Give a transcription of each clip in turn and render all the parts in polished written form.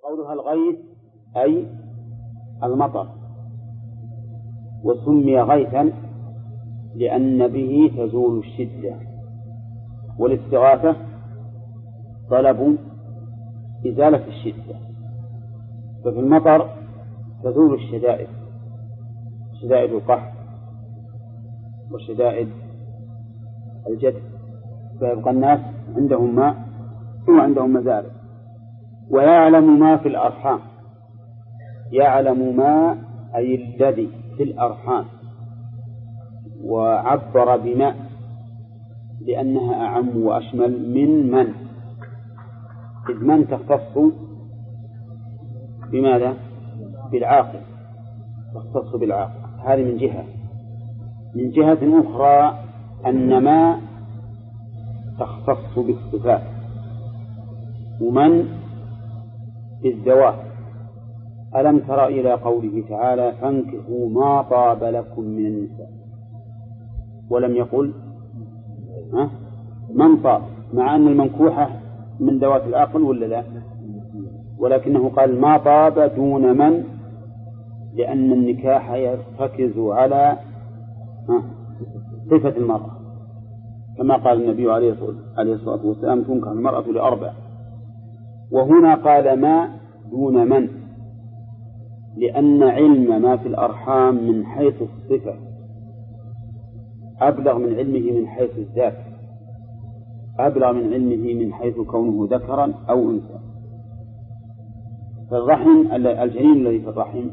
وقولها الغيث أي المطر، وسمي غيثا لأن به تزول الشدة، والاستغاثة طلب إزالة الشدة. ففي المطر تزول الشدائد، شدائد القحط وشدائد الجد، فيبقى الناس عندهم ماء وعندهم مزارع. ويعلم ما في الأرحام، يعلم ما أي الذي في الأرحام، وعبر بماء لأنها أعم وأشمل من إذ من تختص بماذا؟ بالعاقل، تختص بالعاقل. هذه من جهة. من جهة أخرى أن ما تختص بالصفات، ومن بالذوات. ألم تر إلى قوله تعالى فانكحوا ما طاب لكم من النساء، ولم يقل من طاب، مع أن المنكوحة من ذوات العقل ولا لا، ولكنه قال ما طاب دون من، لأن النكاح يرتكز على صفة المرأة، كما قال النبي عليه الصلاة والسلام تنكح المرأة لأربع. وهنا قال ما دون من، لأن علم ما في الأرحام من حيث الصفة أبلغ من علمه من حيث الذات، أبلغ من علمه من حيث كونه ذكرا أو أنثى. فالرحم الجنين الذي في الرحم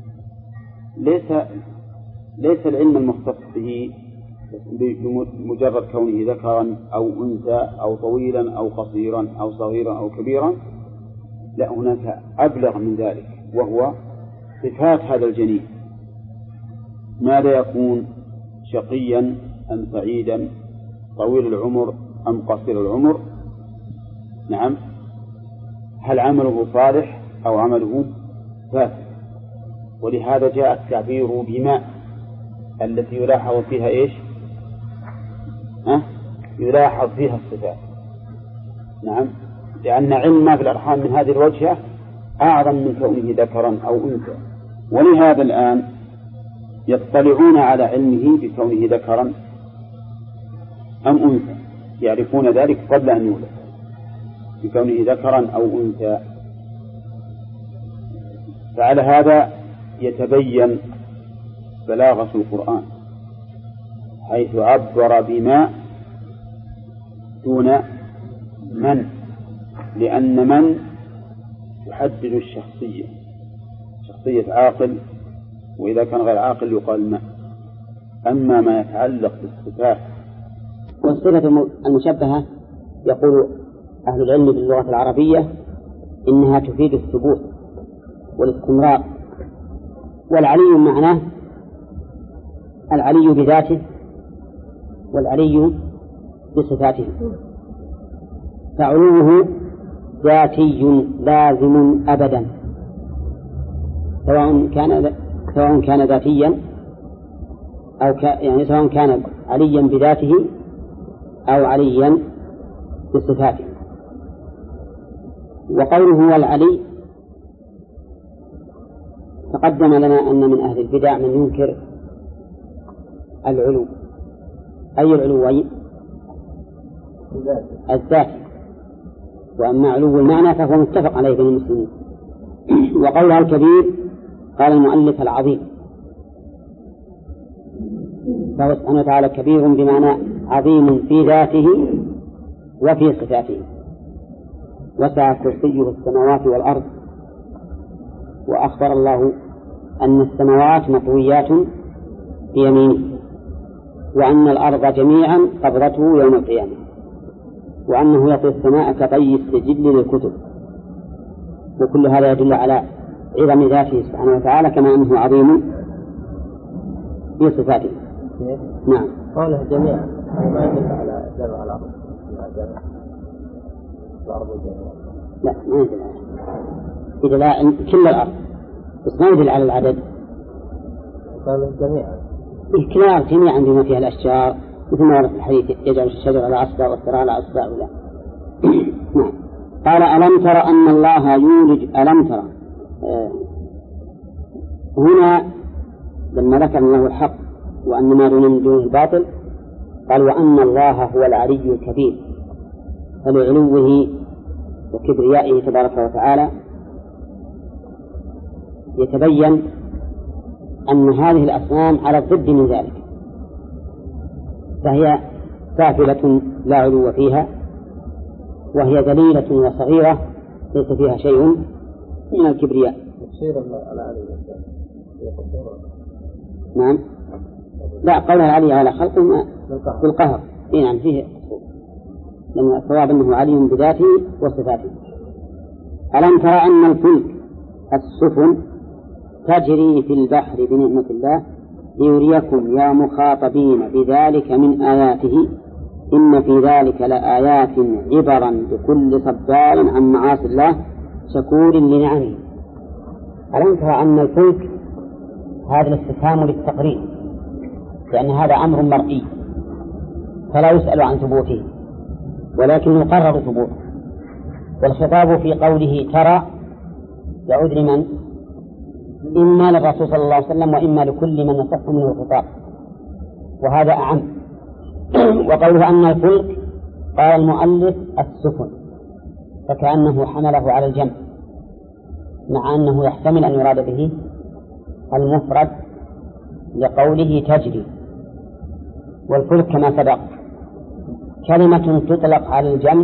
ليس العلم المختص به بمجرد كونه ذكرا أو أنثى أو طويلا أو قصيرا أو صغيرا أو كبيرا، لا، هناك أبلغ من ذلك، وهو صفات هذا الجنين، ماذا يكون، شقيا أم سعيدا، طويل العمر أم قصير العمر، نعم، هل عمله صالح أو عمله فاسد. ولهذا جاء التعبير بماء التي يلاحظ فيها إيش؟ يلاحظ فيها الصفات، نعم، لأن علم ما في الأرحام من هذه الوجهة أعظم من كونه ذكرا أو أنثى. ولهذا الآن يطلعون على علمه بكونه ذكرا أم أنثى، يعرفون ذلك قبل أن يولد بكونه ذكرا أو أنثى. فعلى هذا يتبين بلاغة القرآن حيث عبر بما دون من، لأن من يحدد الشخصية، شخصية عاقل، وإذا كان غير عاقل يقال ما. أما ما يتعلق بالصفات والصفة المشبهة يقول أهل العلم باللغة العربية إنها تفيد الثبوت والاستمرار. والعلي معناه العلي بذاته والعلي بصفاته، فعلوه ذاتي لازم أبدا، سواء كان ذاتيا أو يعني سواء كان عليا بذاته أو عليا بصفاته. وقوله هو العلي تقدم لنا أن من أهل البدع من ينكر العلو. أي العلوين؟ الذات. وأما علو المعنى فهو متفق عليه بين المسلمين. وقولها الكبير قال المؤلف العظيم، فهو سبحانه وتعالى كبير بمعنى عظيم في ذاته وفي صفاته، وسع كرسيه السماوات والأرض. وأخبر الله أن السماوات مطويات بيمينه، وأن الأرض جميعا قبضته يوم القيامة، وأنه يطوي السماء كطي السجل للكتب. وكل هذا يدل على عظم ذاته سبحانه وتعالى، كما أنه عظيم في صفاته. نعم. قوله جميعا ما يدل على جمع الأرض، لا ما يدل على، يدل على كل الأرض بس ما يدل على العدد. قوله جميعا الكلام جميعا بما فيها الأشجار، مثل ما ورد الحديث يجعل الشجر على أصبع والثرى على أصبع ولا. نعم. قال ألم تر أن الله يولج ألم تر هنا لما ذكر الله الحق وأن ما دون من دونه الباطل قال وأن الله هو العلي الكبير، فلعلوه وكبريائه تبارك وتعالى يتبين أن هذه الأصنام على الضد من ذلك، فهي سافلة لا علو فيها، وهي ذليلة وصغيرة ليس فيها شيء من الكبرياء. نعم، لا، قولها العلي على خلقه بالقهر، نعم فيه، لأن الصواب أنه علي بذاته وصفاته. ألم ترى أن الفلك السفن تجري في البحر بنعمة الله ليريكم يا مخاطبين بذلك من آياته إن في ذلك لآيات عبرا لكل صبار عن معاصي الله شكور لنعمه. ألم ترى أن الفلك هذا الاستفهام للتقرير، لأن هذا أمر مرئي فلا يسأل عن ثبوته ولكن يقرر ثبوته، والخطاب في قوله ترى يعود لمن؟ إما للرسول صلى الله عليه وسلم وإما لكل من يصح منه الخطاب، وهذا أعم. وقوله أن الفلك قال المؤلف السفن، فكأنه حمله على الجمع، مع أنه يحتمل أن يراد به المفرد لقوله تجري. والفلك كما سبق كلمة تطلق على الجمع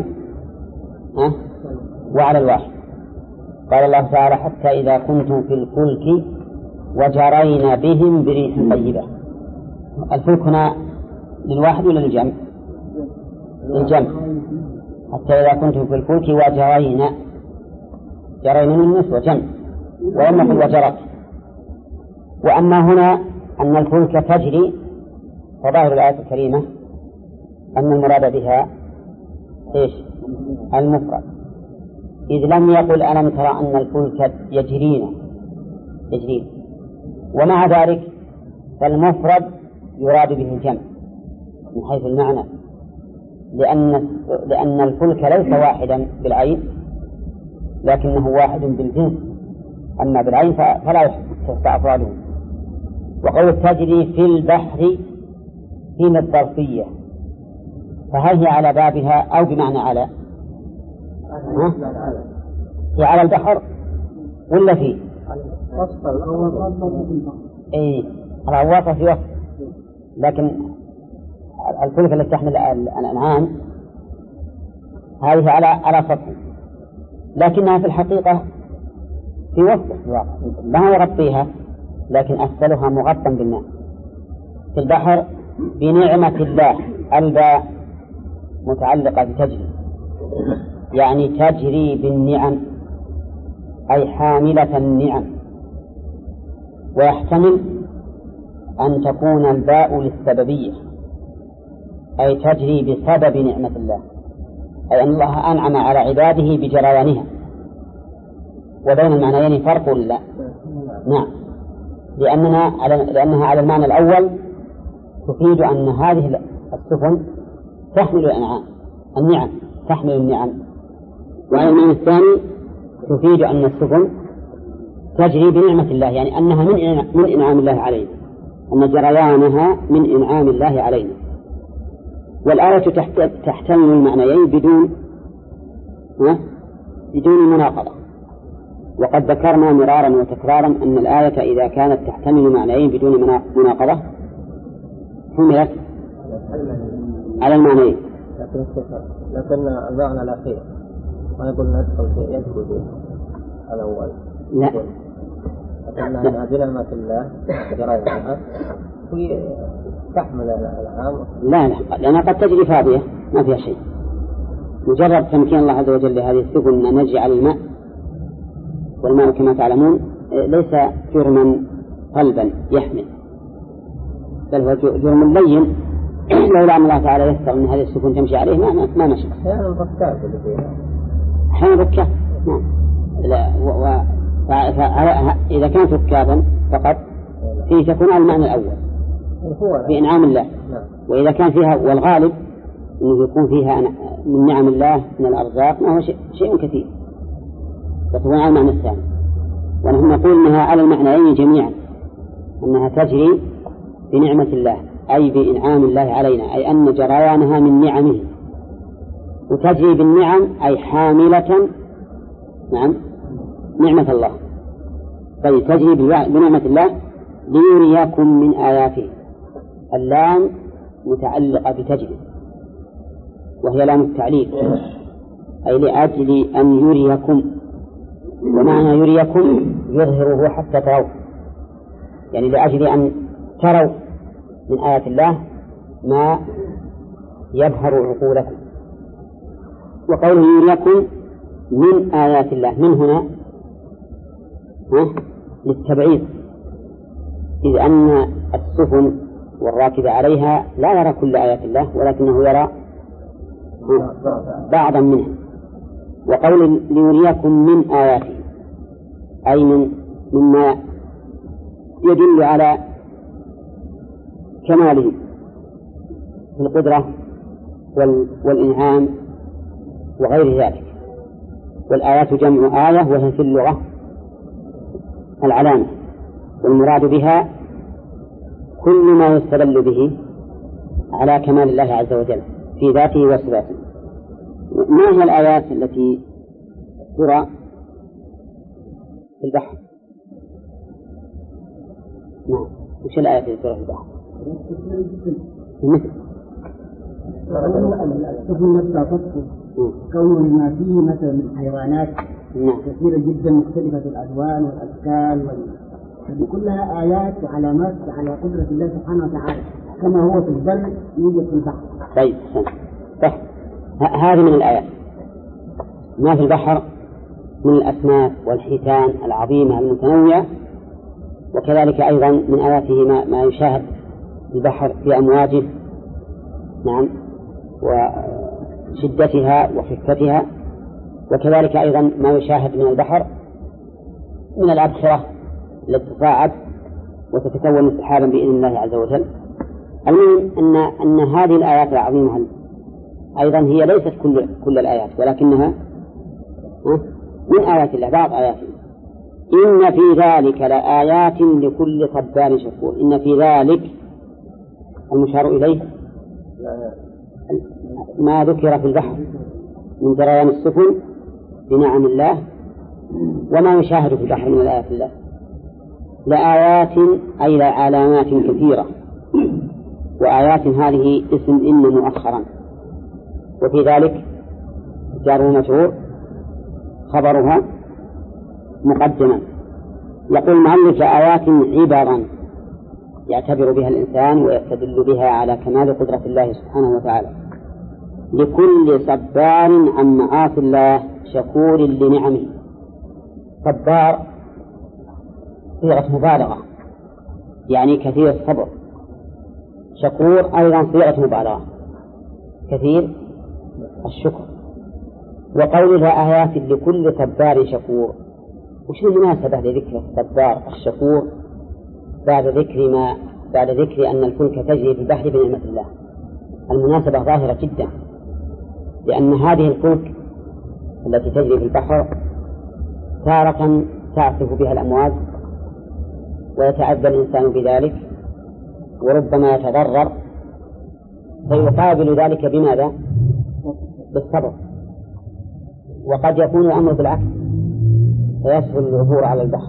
وعلى الواحد. قال الله تعالى حتى إذا كنتم في الفلك وجرينا بهم بريح طيبة. الفلك هنا للواحد ولا للجمع؟ للجمع. حتى إذا كنتم في الفلك وجرينا، جرينا من نسوة جمع، ولم نقل وجرت. وأما هنا أن الفلك تجري فظاهر الآية الكريمة أن المراد بها إيش؟ المفرد، إذ لم يقل ألم ترى أن الفلك يجرين، ومع ذلك فالمفرد يراد به الجمع من حيث المعنى، لأن الفلك ليس واحدا بالعين لكنه واحد بالجنس، أما بالعين فلا يحصى أفراده. وقول تجري في البحر في الظرفية، فهل هي على بابها أو بمعنى على؟ هي على البحر ولا فيه؟ على الوسط في وسط، لكن الفلك التي تحمل الأنعام هذه على سطح، لكنها في الحقيقة في وسط الواقع، لا يغطيها لكن أسفلها مغطى بالماء. في البحر بنعمة الله، الباء متعلقة بتجري، يعني تجري بالنعم أي حاملة النعم. ويحتمل أن تكون الباء للسببية، أي تجري بسبب نعمة الله، أي أن الله أنعم على عباده بجريانها. وبين المعنيين فرق ولا؟ نعم، لأنها على المعنى الأول تفيد أن هذه السفن تحمل النعم، تحمل النعم. وعلى المعنى الثاني تفيد أن السفن تجري بنعمة الله، يعني أنها من إنعام الله علينا، أن جريانها من إنعام الله علينا. والآية تحتمل المعنيين بدون مناقضة. وقد ذكرنا مرارا وتكرارا أن الآية إذا كانت تحتمل معنيين بدون مناقضة حملت على المعنيين. لكن المعنى الأخير ما يقول ندخل فيه يدخل فيه الأول. لا، لكن بنعمة الله جريانها تحمل الأنعام. لا، لأنها قد تجري فاضية ما فيها شيء، مجرد تمكين الله عز وجل لهذه السفن أن نجعل الماء، والماء كما تعلمون ليس جرما قلبا يحمل، بل هو جرم لين. لولا أن الله تعالى يسر أن هذه السفن تمشي عليه ما مشي. أحيانا الركاب اللي فيها، أحيانا ركاب، نعم. إذا كانت ركابا فقط فيه تكون على المعنى الأول بإنعام الله، وإذا كان فيها والغالب أنه يكون فيها من نعم الله من الأرزاق ما هو شيء كثير، فتكون على المعنى الثاني. ونحن نقول أنها على المعنيين جميعا، أنها تجري بنعمة الله أي بإنعام الله علينا، أي أن جريانها من نعمه، وتجري بالنعم أي حاملة نعمة الله. طيب تجري بنعمة الله ليريكم من آياته. اللام متعلقة بتجري وهي لام التعليق، أي لأجل أن يريكم. ومعنى يريكم يظهره حتى تروا، يعني لأجل أن تروا من آيات الله ما يبهر عقولكم. وقوله يريكم من آيات الله، من هنا للتبعيض، إذ أن السفن والراكب عليها لا يرى كل آيات الله ولكنه يرى بعضا منها. وقول ليريكم من آياته أي مما يدل على كماله في القدرة والإنعام وغير ذلك. والآيات جمع آية، وهي في اللغة العلامة، والمراد بها كل ما يستدل به على كمال الله عز وجل في ذاته وصفاته. ما هي الآيات التي ترى في البحر؟ نعم، وش الآيات التي ترى في البحر؟ مثل السفن نفسها تطفو، كون ما فيه مثلا من حيوانات كثيرة جدا مختلفة الألوان والأشكال كلها آيات وعلامات على قدرة الله سبحانه وتعالى، كما هو في البر يوجد في البحر. طيب صح، هذه من الآيات. ما في البحر من الأسماك والحيتان العظيمة المتنوعة، وكذلك أيضا من آياته ما يشاهد في البحر في أمواجه وشدتها وخفتها، وكذلك أيضا ما يشاهد من البحر من الأبخرة التي تصاعد وتتكون سحابا بإذن الله عز وجل. المهم أن هذه الآيات العظيمة أيضا هي ليست كل الآيات، ولكنها من آيات الله، بعض آياته. إن في ذلك لآيات لكل صبار شكور. إن في ذلك المشار إليه ما ذكر في البحر من جريان السفن بنعم الله وما يشاهد في البحر من الآيات الله. لآيات أي لعلامات كثيرة، وآيات هذه اسم إن مؤخرا، وفي ذلك جار ومجرور خبرها مقدما. يقول المؤلف لآيات عبرا يعتبر بها الإنسان ويستدل بها على كمال قدرة الله سبحانه وتعالى، لكل صبار عن معاصي الله شكور لنعمه. صبار صيغة مبالغة يعني كثير الصبر، شكور أيضا صيغة مبالغة كثير الشكر. وقولها آيات لكل صبار شكور، وش المناسبة لذكر الصبار الشكور بعد ذكر أن الفلك تجري في البحر بنعمة الله؟ المناسبة ظاهرة جدا، لأن هذه الفلك التي تجري في البحر تارة تعصف بها الأمواج ويتعذى الإنسان بذلك وربما يتضرر، فيقابل ذلك بماذا؟ بالصبر. وقد يكون الأمر بالعكس، فيسهل العبور على البحر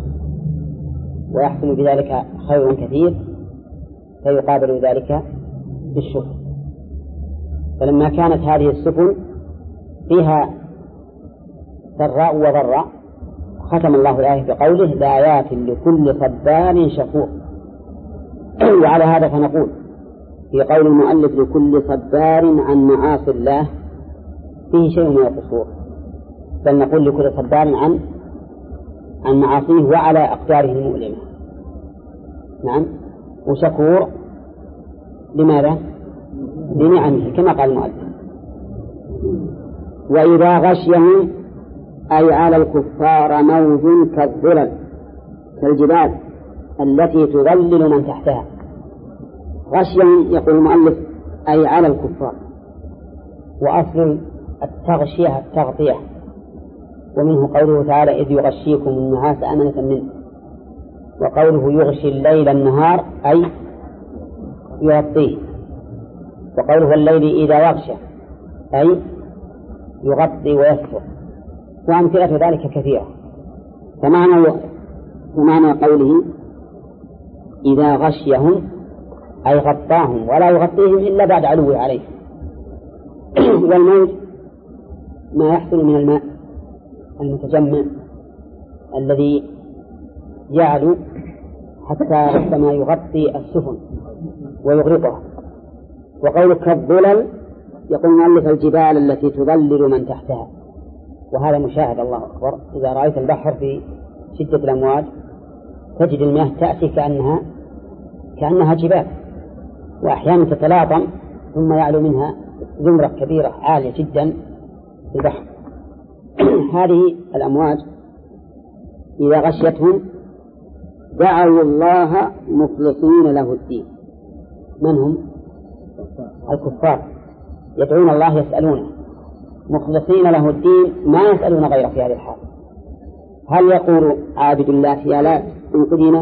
ويحصل بذلك خير كثير، فيقابل ذلك بالشكر. فلما كانت هذه السفن فيها سراء وضراء ختم الله الآية بقوله لآيات لكل صبار شكور. وعلى هذا فنقول في قول المؤلف لكل صبار عن معاصي الله فيه شيء من القصور، بل نقول لكل صبار عن معاصيه وعلى أقداره المؤلمة. نعم. وشكور لماذا؟ لنعمه كما قال المؤلف. وإذا غشيهم أي على الكفار موج كالظلل كالجبال التي تظلل من تحتها. غشيهم يقول المؤلف أي على الكفار، وأصل التغشية التغطية، ومنه قوله تعالى إذ يغشيكم النعاس أمنة منه، وقوله يغشي الليل النهار أي يغطيه، وقوله الليل إذا يغشى أي يغطي ويستر، وأمثلة ذلك كثيرة. فمعنى قوله إذا غشيهم أي غطاهم ولا يغطيهم إلا بعد علوه عليه. والموج ما يحصل من الماء المتجمع الذي يعلو حتى ربما يغطي السفن ويغرقها. وقولك كالظلل يقول مؤلف الجبال التي تظلل من تحتها، وهذا مشاهد الله أكبر. إذا رأيت البحر في شدة الأمواج تجد المياه تأتي كأنها جبال، وأحيانا تتلاطم ثم يعلو منها زمرة كبيرة عالية جدا في البحر. هذه الأمواج إذا غشيتهم دعوا الله مخلصين له الدين. من هم؟ الكفار يدعون الله يسألونه مخلصين له الدين، ما يسألون غيره في هذه الحال. هل يقول عابد الله يا لا انقذنا؟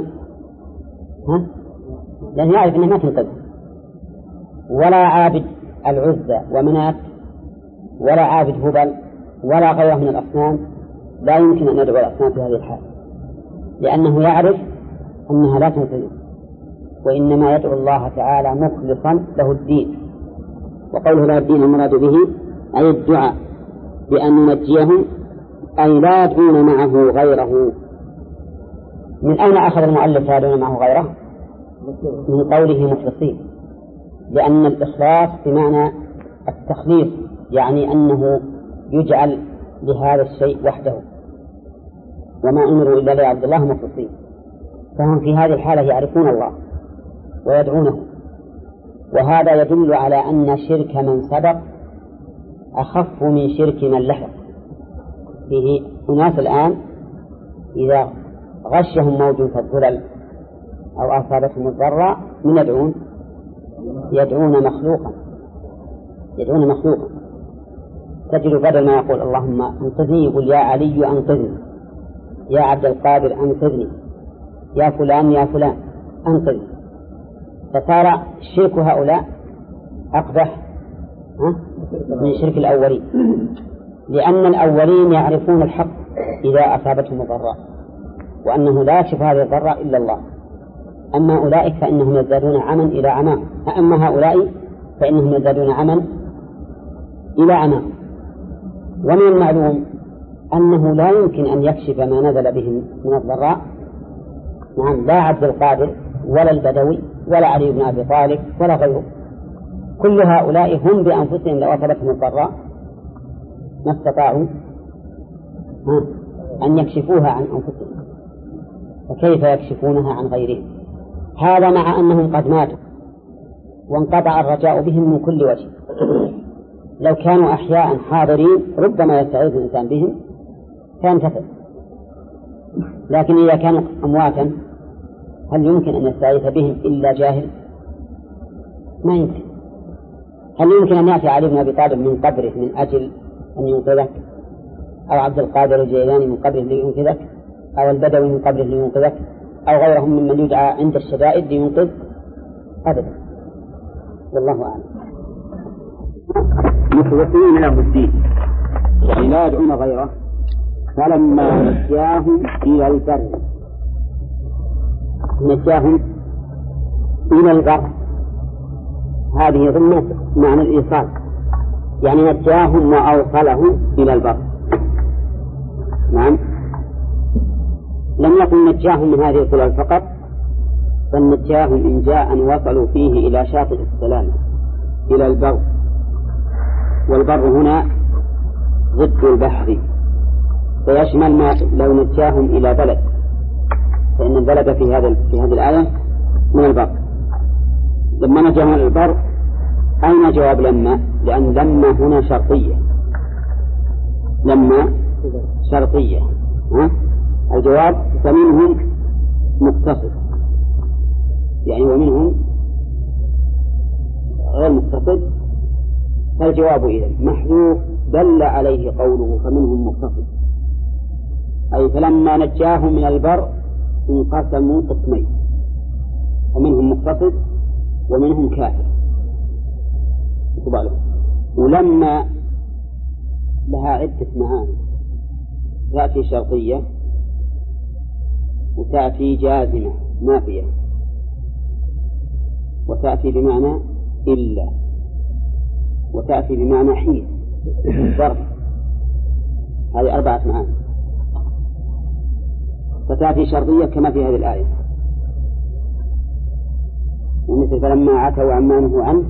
لأن يعرف أنه ما تنقذ. ولا عابد العزى ومنات ولا عابد هبل ولا غيره من الأصنام لا يمكن أن يدعو الأصنام في هذه الحال، لأنه يعرف أنها لا تنقذ، وإنما يدعو الله تعالى مخلصا له الدين. وقوله له الدين المراد به أي الدعاء بأن ننجيهم أي لا يدعون معه غيره. من أين أخذ المؤلف لا يدعون معه غيره؟ من قوله مخلصين، لأن الإخلاص بمعنى التخليص، يعني أنه يجعل لهذا الشيء وحده، وما أمروا إلا ليعبدوا الله مخلصين. فهم في هذه الحالة يعرفون الله ويدعونه، وهذا يدل على أن شرك من سبق أخف من شرك من لحق. فيه أناس الآن إذا غشهم موج كالظلل أو أصابتهم الضراء من يدعون مخلوقا. تجد بدل ما يقول اللهم انقذني يقول يا علي أنقذني، يا عبد القادر أنقذني، يا فلان أنقذني. فصار شرك هؤلاء أقبح من شرك الأولين، لأن الأولين يعرفون الحق إذا أصابتهم الضراء وأنه لا يكشف هذه الضراء إلا الله. أما أولئك فإنهم يزدادون عما إلى عمام، أما هؤلاء فإنهم يزدادون عما إلى عمام. ومن المعلوم أنه لا يمكن أن يكشف ما نزل بهم من الضراء، نعم، لا عبد القادر ولا البدوي ولا علي بن أبي طالب ولا غيره، كل هؤلاء هم بأنفسهم لو أصابتهم الضراء ما استطاعوا أن يكشفوها عن أنفسهم، فكيف يكشفونها عن غيرهم؟ هذا مع أنهم قد ماتوا وانقطع الرجاء بهم من كل وجه. لو كانوا أحياء حاضرين ربما يستعيذ الإنسان بهم فينتفع، لكن إذا كانوا أمواتا هل يمكن أن يستعيذ بهم إلا جاهل؟ ما يمكن. هل يمكن أن يأتي علي بن أبي طالب من قبره من أجل أن ينقذك، أو عبد القادر الجيلاني من قبره لينقذك، أو البدوي من قبره لينقذك، أو غيرهم ممن يدعى عند الشدائد لينقذ؟ أبدا، والله أعلم. مخلصين له الدين يعني لا يدعون غيره. فلما نجاهم إلى البر هذه ضمن معنى الإيصال، يعني نجاهم وأوصلهم إلى البر. نعم، لم يكن نجاهم من هذه الظلال فقط، بل نجاهم إن جاء وصلوا فيه إلى شاطئ السلام إلى البر. والبر هنا ضد البحر، فيشمل ما لو نجاهم إلى بلد، فإن البلد في هذه الآية من البر. لما نجاهم إلى البر أين جواب لما؟ لأن لما هنا شرطية، لما شرطية، الجواب فمنهم مقتصد، يعني ومنهم غير مقتصد، فالجواب إذن محذوف دل عليه قوله فمنهم مقتصد، أي فلما نجاهم من البر انقسموا قسمين، ومنهم مقتصد ومنهم كافر. ولما لها عدة معاني، تأتي شرطية وتأتي جازمة نافية وتأتي بمعنى إلا وتأتي بمعنى حين ظرف. هذه 4 معاني. فتأتي شرطية كما في هذه الآية، ومثل فلما عتوا عما نهوا عنه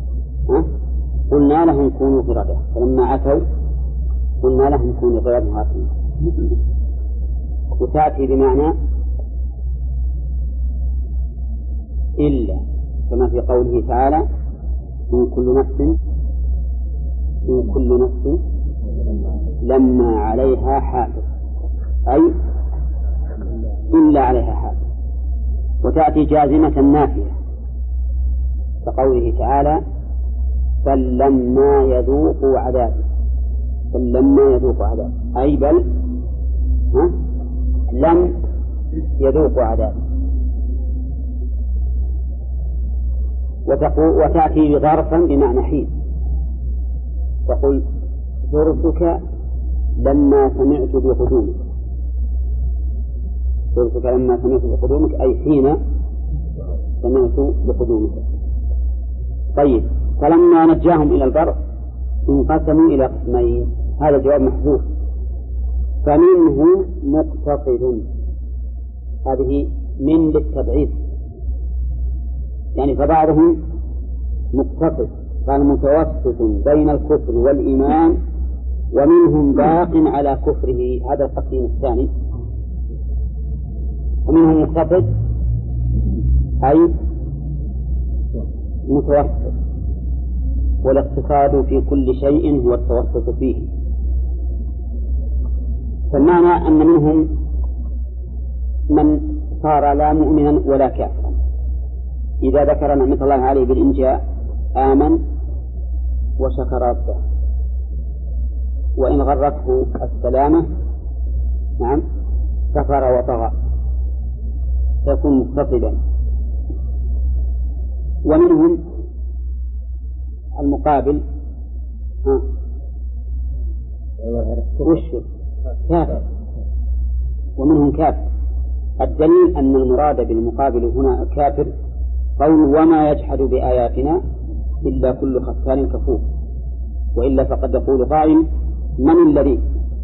قلنا لهم كونوا قردة، فلما عتوا قلنا لهم كونوا قردة خاسئين. وتأتي بمعنى إلا كما في قوله تعالى إن كل نفس لما عليها حافظ، أي إلا عليها حافظ. وتأتي جازمة نافية كقوله تعالى فلما يذوقوا عذابي، أي بل لم يذوقوا عذابي. وتأتي ظرفا بمعنى حين، تقول ظرفك لما سمعت بقدومك، أي حين سمعت بقدومك. طيب، فلما نجاهم إلى البر انقسموا إلى قسمين، هذا جواب محذوف. فمنهم مقتصد، هذه من للتبعيض، يعني فبعضهم مقتصد قال متوسط بين الكفر والإيمان، ومنهم باق على كفره، هذا التقسيم الثاني. ومنهم مقتصد أي متوسط، والاقتصاد في كل شيء هو التوسط فيه. فالمعنى أن منهم من صار لا مؤمنا ولا كافرا، إذا ذكر نعمة الله عليه بالإنجاء آمن وشكر ربه، وإن غرته السلامة كفر وطغى، فيكون مقتصدا. ومنهم المقابل كافر، ومنهم كافر. الدليل أن المراد بالمقابل هنا كافر قول وما يجحد بآياتنا إلا كل ختان كفور، وإلا فقد يقول قائل من الذي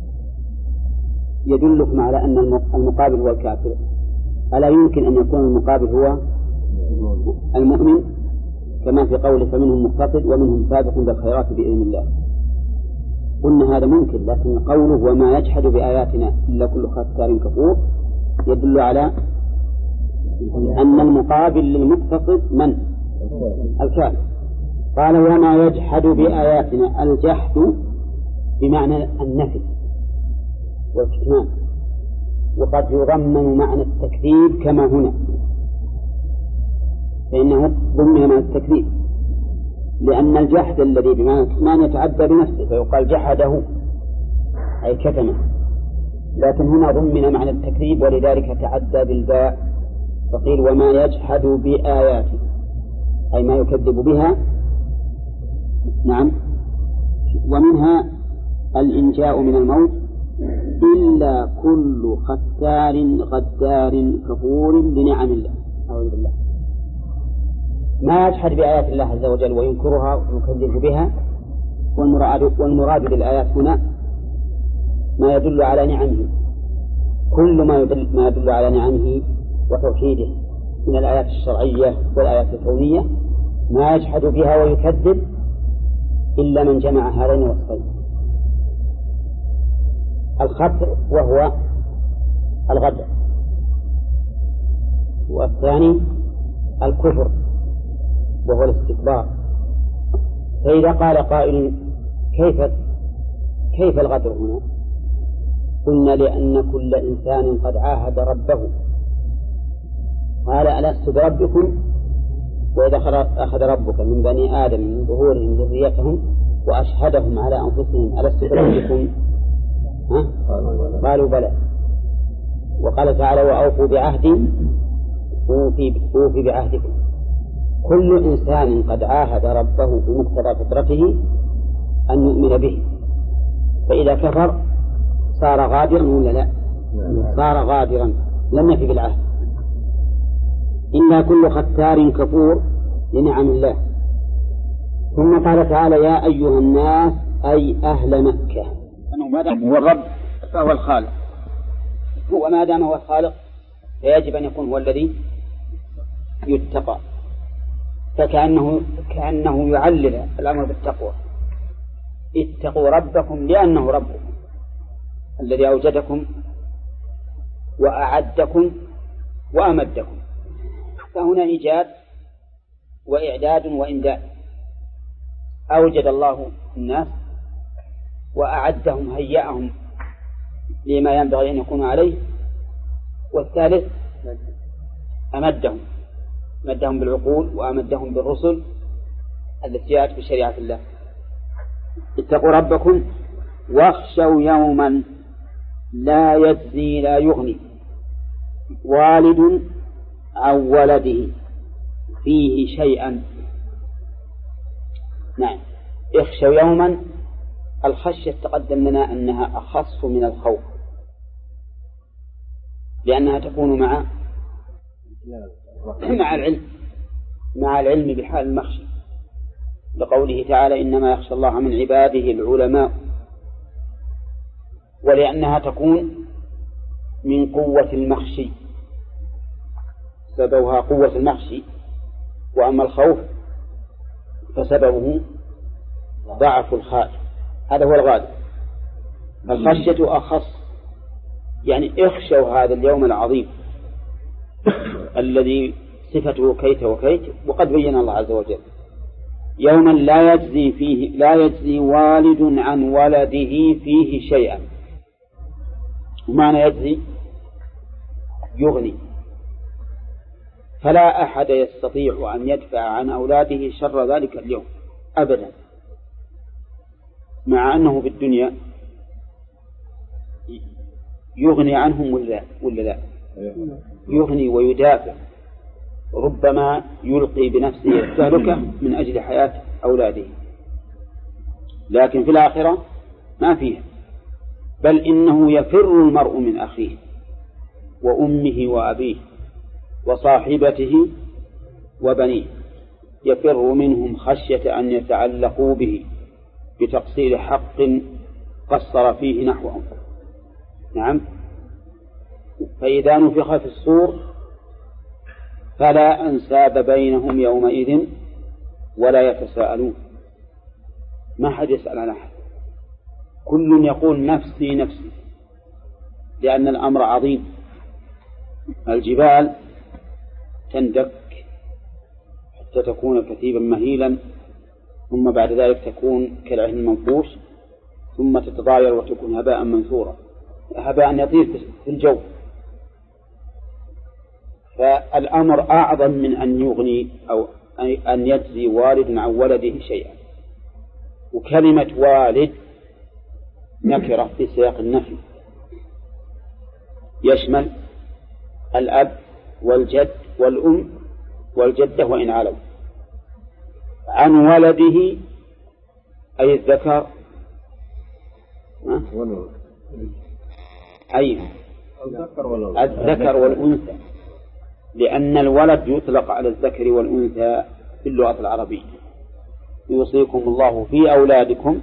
يدلكم على أن المقابل هو الكافر؟ ألا يمكن أن يكون المقابل هو المؤمن كما في قوله فمنهم مقتصد ومنهم سابق بالخيرات بإذن الله؟ قلنا هذا ممكن، لكن قوله وما يجحد بآياتنا إلا كل ختان كفور يدل على أن المقابل للمقتصد من؟ الكافر. قال وما يجحد بآياتنا، الجحد بمعنى النفي والكتمان، وقد يضمن معنى التكذيب كما هنا، فإنه ضمن معنى التكذيب، لأن الجحد الذي بمعنى الكتمان يتعدى بنفسه فيقال جحده أي كتمه، لكن هنا ضمن معنى التكذيب ولذلك تعدى بالباء فقيل وما يجحد بآياته أي ما يكذب بها. نعم. ومنها الإنجاء من الموت إلا كل ختار غدار كفور بنعم الله، أعوذ بالله. ما يجحد بآيات الله عز وجل وينكرها ويكذب بها، والمراد بالآيات هنا ما يدل على نعمه، كل ما يدل على نعمه وتوحيده من الآيات الشرعية والآيات الكونية ما يجحد بها ويكذب إلا من جمع هذين الوصفين: الخطر وهو الغدر، والثاني الكفر وهو الاستكبار. فإذا قال قائل كيف الغدر هنا؟ قلنا لأن كل إنسان قد عاهد ربه، قال ألست بربكم؟ وإذا أخذ ربك من بني آدم من ظهورهم ذريتهم وأشهدهم على أنفسهم ألست بربكم؟ قالوا بلى. وقال تعالى وأوفوا بعهدي أوفي بعهدكم. كل إنسان قد عاهد ربه بمقتضى فطرته أن يؤمن به، فإذا كفر صار غادرا ولا لا؟ صار غادرا، لم يفي بالعهد. إلا كل ختار كفور لنعم الله. ثم قال تعالى يا أيها الناس أي أهل مكة. أنه ما دام هو الرب فهو الخالق، هو ما دام هو الخالق فيجب أن يكون هو الذي يتقى، فكأنه يعلل الأمر بالتقوى. اتقوا ربكم لأنه ربكم الذي أوجدكم وأعدكم وأمدكم. فهنا إيجاد وإعداد وإمداد. أوجد الله الناس وأعدهم هيأهم لما ينبغي أن يكونوا عليه. والثالث أمدهم بالعقول وأمدهم بالرسل التي جاءت بشريعة الله. اتقوا ربكم واخشوا يوما لا يجزي لا يغني والد عن ولده فيه شيئا. نعم، اخشوا يوما. الخشية تقدم لنا أنها أخص من الخوف، لأنها تكون مع العلم بحال المخشي، لقوله تعالى إنما يخشى الله من عباده العلماء. ولأنها تكون من قوة المخشي، سببها قوة المخشي. وأما الخوف فسببه ضعف الخائف، هذا هو الغالب. الخشية أخص، يعني اخشوا هذا اليوم العظيم الذي صفته كيت وكيت، وقد بين الله عز وجل يوما لا يجزي والد عن ولده فيه شيئا. ومعنى يجزي يغني، فلا أحد يستطيع أن يدفع عن أولاده شر ذلك اليوم أبدا، مع أنه في الدنيا يغني عنهم ولا لا؟ يغني ويدافع، ربما يلقي بنفسه التهلكة من أجل حياة أولاده. لكن في الآخرة ما فيها، بل إنه يفر المرء من أخيه وأمه وأبيه وصاحبته وبنيه، يفر منهم خشية أن يتعلقوا به بتقصير حق قصر فيه نحوهم. نعم. فإذا نفخ في الصور فلا أنساب بينهم يومئذ ولا يتساءلون. ما حد يسأل عن أحد، كل يقول نفسي نفسي، لأن الأمر عظيم. الجبال تندك حتى تكون كثيبا مهيلا، ثم بعد ذلك تكون كالعهن المنفوش، ثم تتضاير وتكون هباء منثورا، هباء يطير في الجو. فالأمر أعظم من أن يغني أو أن يجزي والد عن ولده شيئا. وكلمة والد نكرة في سياق النفي، يشمل الأب والجد والأم والجدة وإن علوا. عن ولده أي الذكر أي الذكر والأنثى، لأن الولد يطلق على الذكر والأنثى في اللغة العربية. يوصيكم الله في أولادكم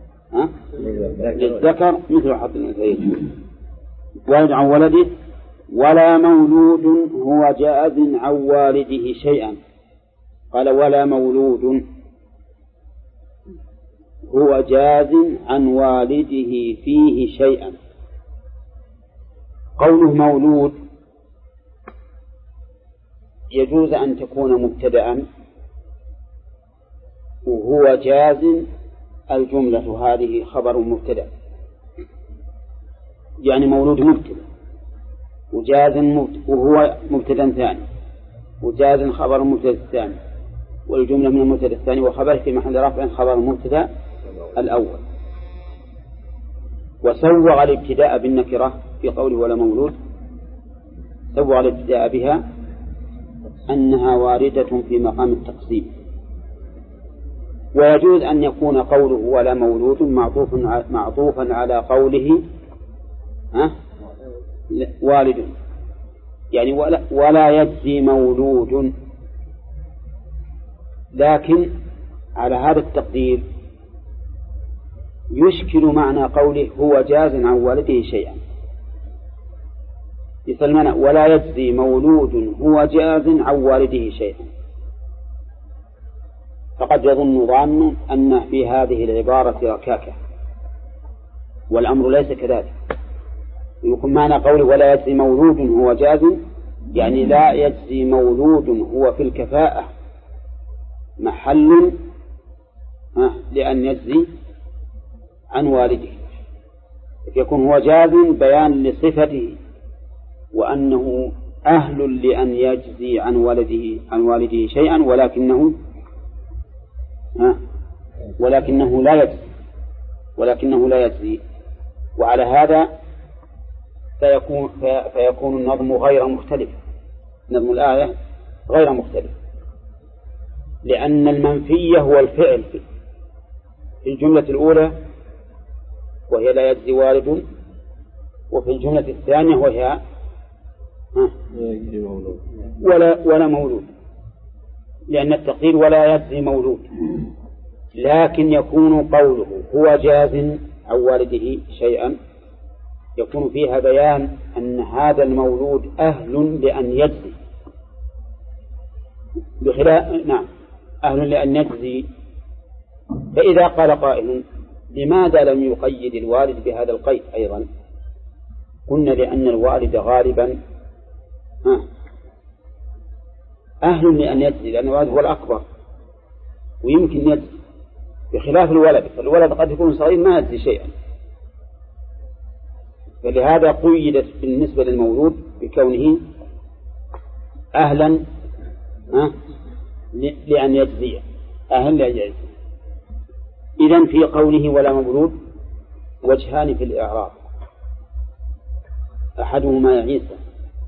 للذكر مثل حظ الأنثيين. ولد عن ولده ولا مولود هو جاز عن والده شيئا. قال ولا مولود هو جاز عن والده فيه شيئا. قوله مولود يجوز أن تكون مبتدأ، وهو جاز الجملة هذه خبر مبتدأ، يعني مولود مبتدأ وجاز وهو مبتدأ ثاني، وجاز خبر مبتدأ الثاني، والجملة من المبتدأ الثاني وخبره في محل رفع خبر مبتدأ الأول. وسوغ الابتداء بالنكرة في قوله ولا مولود، سوغ الابتداء بها أنها واردة في مقام التقسيم. ويجوز أن يكون قوله ولا مولود معطوفا على قوله والد، يعني ولا يجزي مولود، لكن على هذا التقدير يشكل معنى قوله هو جاز عن والده شيئا. يسمى ولا يجزي مولود هو جاز عن والده شيئا، فقد يظن ظان أن في هذه العبارة ركاكة، والأمر ليس كذلك. يكون معنى قوله ولا يجزي مولود هو جاز، يعني لا يجزي مولود هو في الكفاءة محل لأن يجزي عن والده، يكون هو جاز بيان لصفته وأنه أهل لأن يجزي عن والده شيئا، ولكنه لا يجزي. وعلى هذا فيكون النظم غير مختلف، نظم الآية غير مختلف، لأن المنفي هو الفعل في الجملة الأولى وهي لا يجزي والد، وفي الجملة الثانية وهي ولا مولود، لأن التقدير ولا يجزي مولود. لكن يكون قوله هو جاز عن والده شيئا يكون فيها بيان أن هذا المولود أهل لأن يجزي، أهل لأن يجزي. فإذا قال قائل لماذا لم يقيد الوالد بهذا القيد أيضا؟ قلنا لأن الوالد غالبا أهل لأن يجزي، لأن الوالد هو الأكبر ويمكن يجزي، بخلاف الولد، فالولد قد يكون صغير ما يجزي شيئا. فلهذا قيدت بالنسبة للمولود بكونه أهلا لأن يجزي، أهل لأن يجزي. إذن في قوله ولا مولود وجهان في الإعراب، أحدهما يا عيسى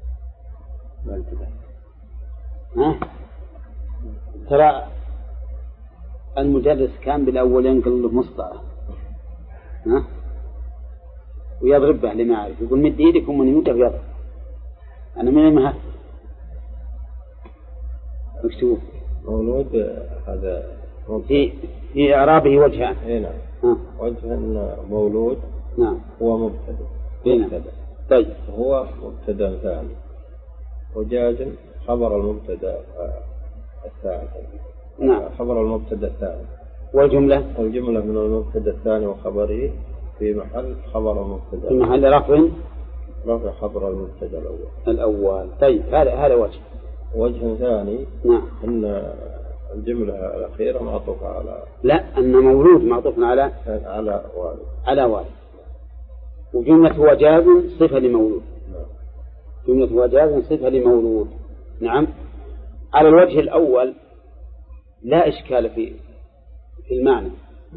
ترى المدرس كان بالأول ينقل له مسطرة ويضرب به لما يعرف، يقول مد ايدكم من يموت ويضرب. أنا من المهف مكتوب مولود، هذا في إعرابه وجهان. نعم. وجه مولود هو مبتدأ. طيب هو مبتدأ ثاني، وجاز خبر المبتدأ الثاني. خبر المبتدأ الثاني والجملة من المبتدأ الثاني وخبره في محل خبر المبتدأ، في محل رفع خبر المبتدأ الأول. طيب هذا وجه ثاني أن الجملة الأخيرة معطوفة على أن مولود معطوف على والد. وجملة هو جاز صفة لمولود. جملة هو جاز صفة لمولود. نعم. على الوجه الأول لا إشكال في المعنى،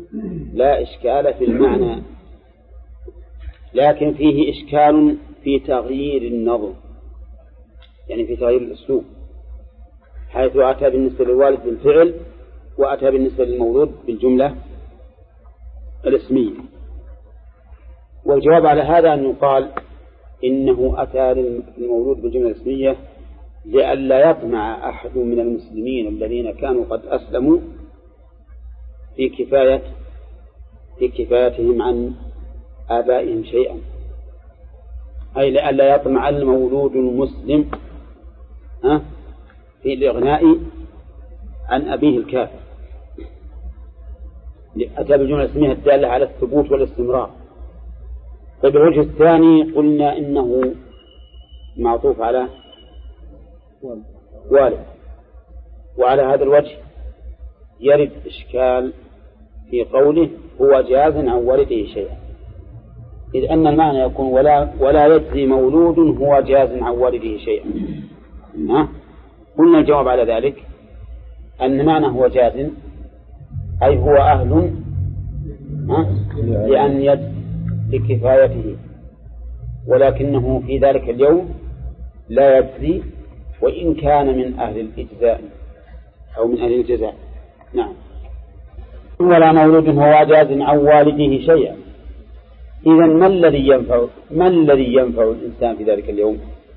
لكن فيه إشكال في تغيير النظم، يعني في تغيير الأسلوب، حيث أتى بالنسبة للوالد بالفعل وأتى بالنسبة للمولود بالجملة الاسمية. والجواب على هذا أن يقال إنه أتى للمولود بالجملة الاسمية لئلا يطمع أحد من المسلمين الذين كانوا قد أسلموا في كفايتهم عن آبائهم شيئا، أي لئلا يطمع المولود المسلم في الإغناء عن أبيه الكافر. أتى بالجملة الاسمية الدالة على الثبوت والاستمرار. فبالوجه الثاني قلنا إنه معطوف على والد، وعلى هذا الوجه يرد إشكال في قوله هو جاز عن والده شيئا، إذ أن المعنى يكون ولا يجزي مولود هو جاز عن والده شيئا. قلنا الجواب على ذلك أن معنى هو جاز أي هو أهل لأن يد لكفايته، ولكنه في ذلك اليوم لا يجزي وإن كان من أهل الإجزاء أو من أهل الجزاء. نعم. ولا مولود هو جاز عن والده شيئا. إذن ما الذي ينفع الإنسان في ذلك اليوم؟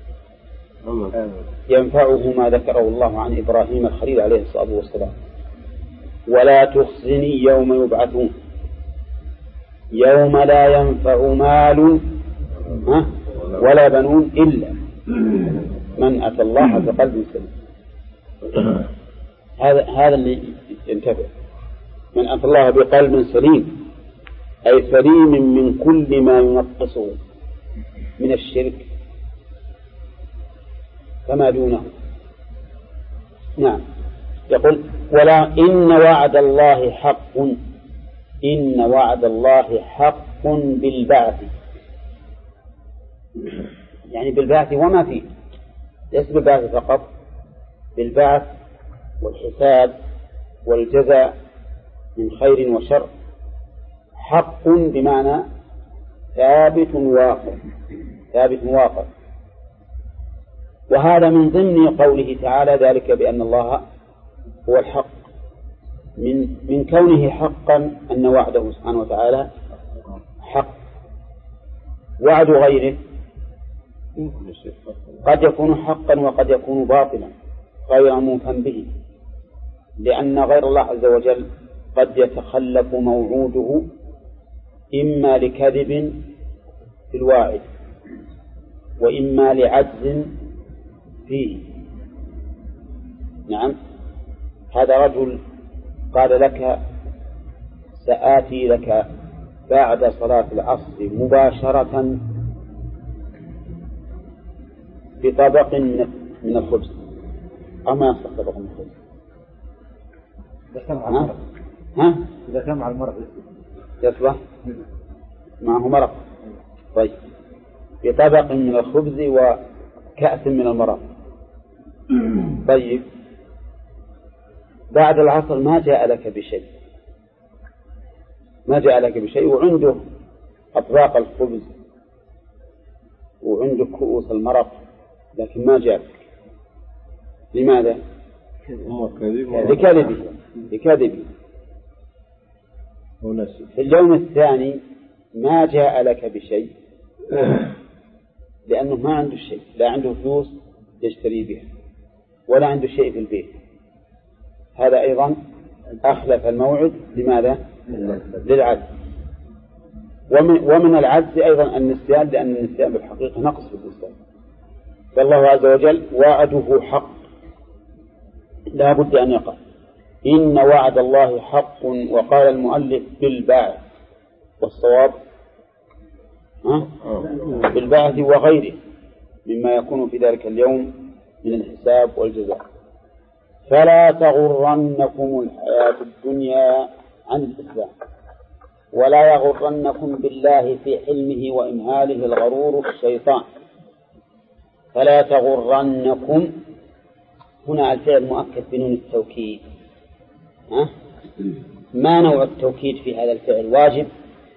ينفعه ما ذكره الله عن إبراهيم الخليل عليه الصلاة والسلام: ولا تخزني يوم يبعثون يوم لا ينفع مال ولا بنون إلا من أتى الله بقلب سليم. هذا اللي ينتفع، من أتى الله بقلب سليم، أي سليم من كل ما ينقصه من الشرك فما دونه. نعم. يقول: ولا إن وعد الله حق، إن وعد الله حق بالبعث، يعني بالبعث وما فيه، ليس بالبعث فقط، بالبعث والحساب والجزاء من خير وشر. حق بمعنى ثابت واقع، ثابت واقع. وهذا من ضمن قوله تعالى: ذلك بأن الله هو الحق، من كونه حقا أن وعده سبحانه وتعالى حق. وعد غيره قد يكون حقا وقد يكون باطلا غير موفى به، لأن غير الله عز وجل قد يتخلف موعوده إما لكذب في الواعد وإما لعجز فيه. نعم. هذا رجل قال لك: سآتي لك بعد صلاة العصر مباشرة بطبق من الخبز، أما يصح طبق من الخبز؟ إذا كان مع المرق يصلح معه مرق. طيب، بطبق من الخبز وكأس من المرق. طيب، بعد العصر ما جاء لك بشيء، ما جاء لك بشيء، وعنده أطباق الخبز وعنده كؤوس المرق، لكن ما جاء. لماذا؟ لكذبه. في اليوم الثاني ما جاء لك بشيء لأنه ما عنده شيء، لا عنده فلوس يشتري بها ولا عنده شيء في البيت. هذا أيضا أخلف الموعد. لماذا؟ للعجز. ومن العجز أيضا النسيان، لأن النسيان بالحقيقة نقص في الإنسان. فالله عز وجل وعده حق لا بد أن يقع. إن وعد الله حق. وقال المؤلف بالبعث، والصواب بالبعث وغيره مما يكون في ذلك اليوم من الحساب والجزاء. فلا تغرنكم الحياة الدنيا عن الإسلام، ولا يغرنكم بالله في حلمه وإمهاله الغرور الشيطان. فلا تغرنكم، هنا الفعل مؤكد بنون التوكيد. ما نوع التوكيد في هذا الفعل؟ واجب؟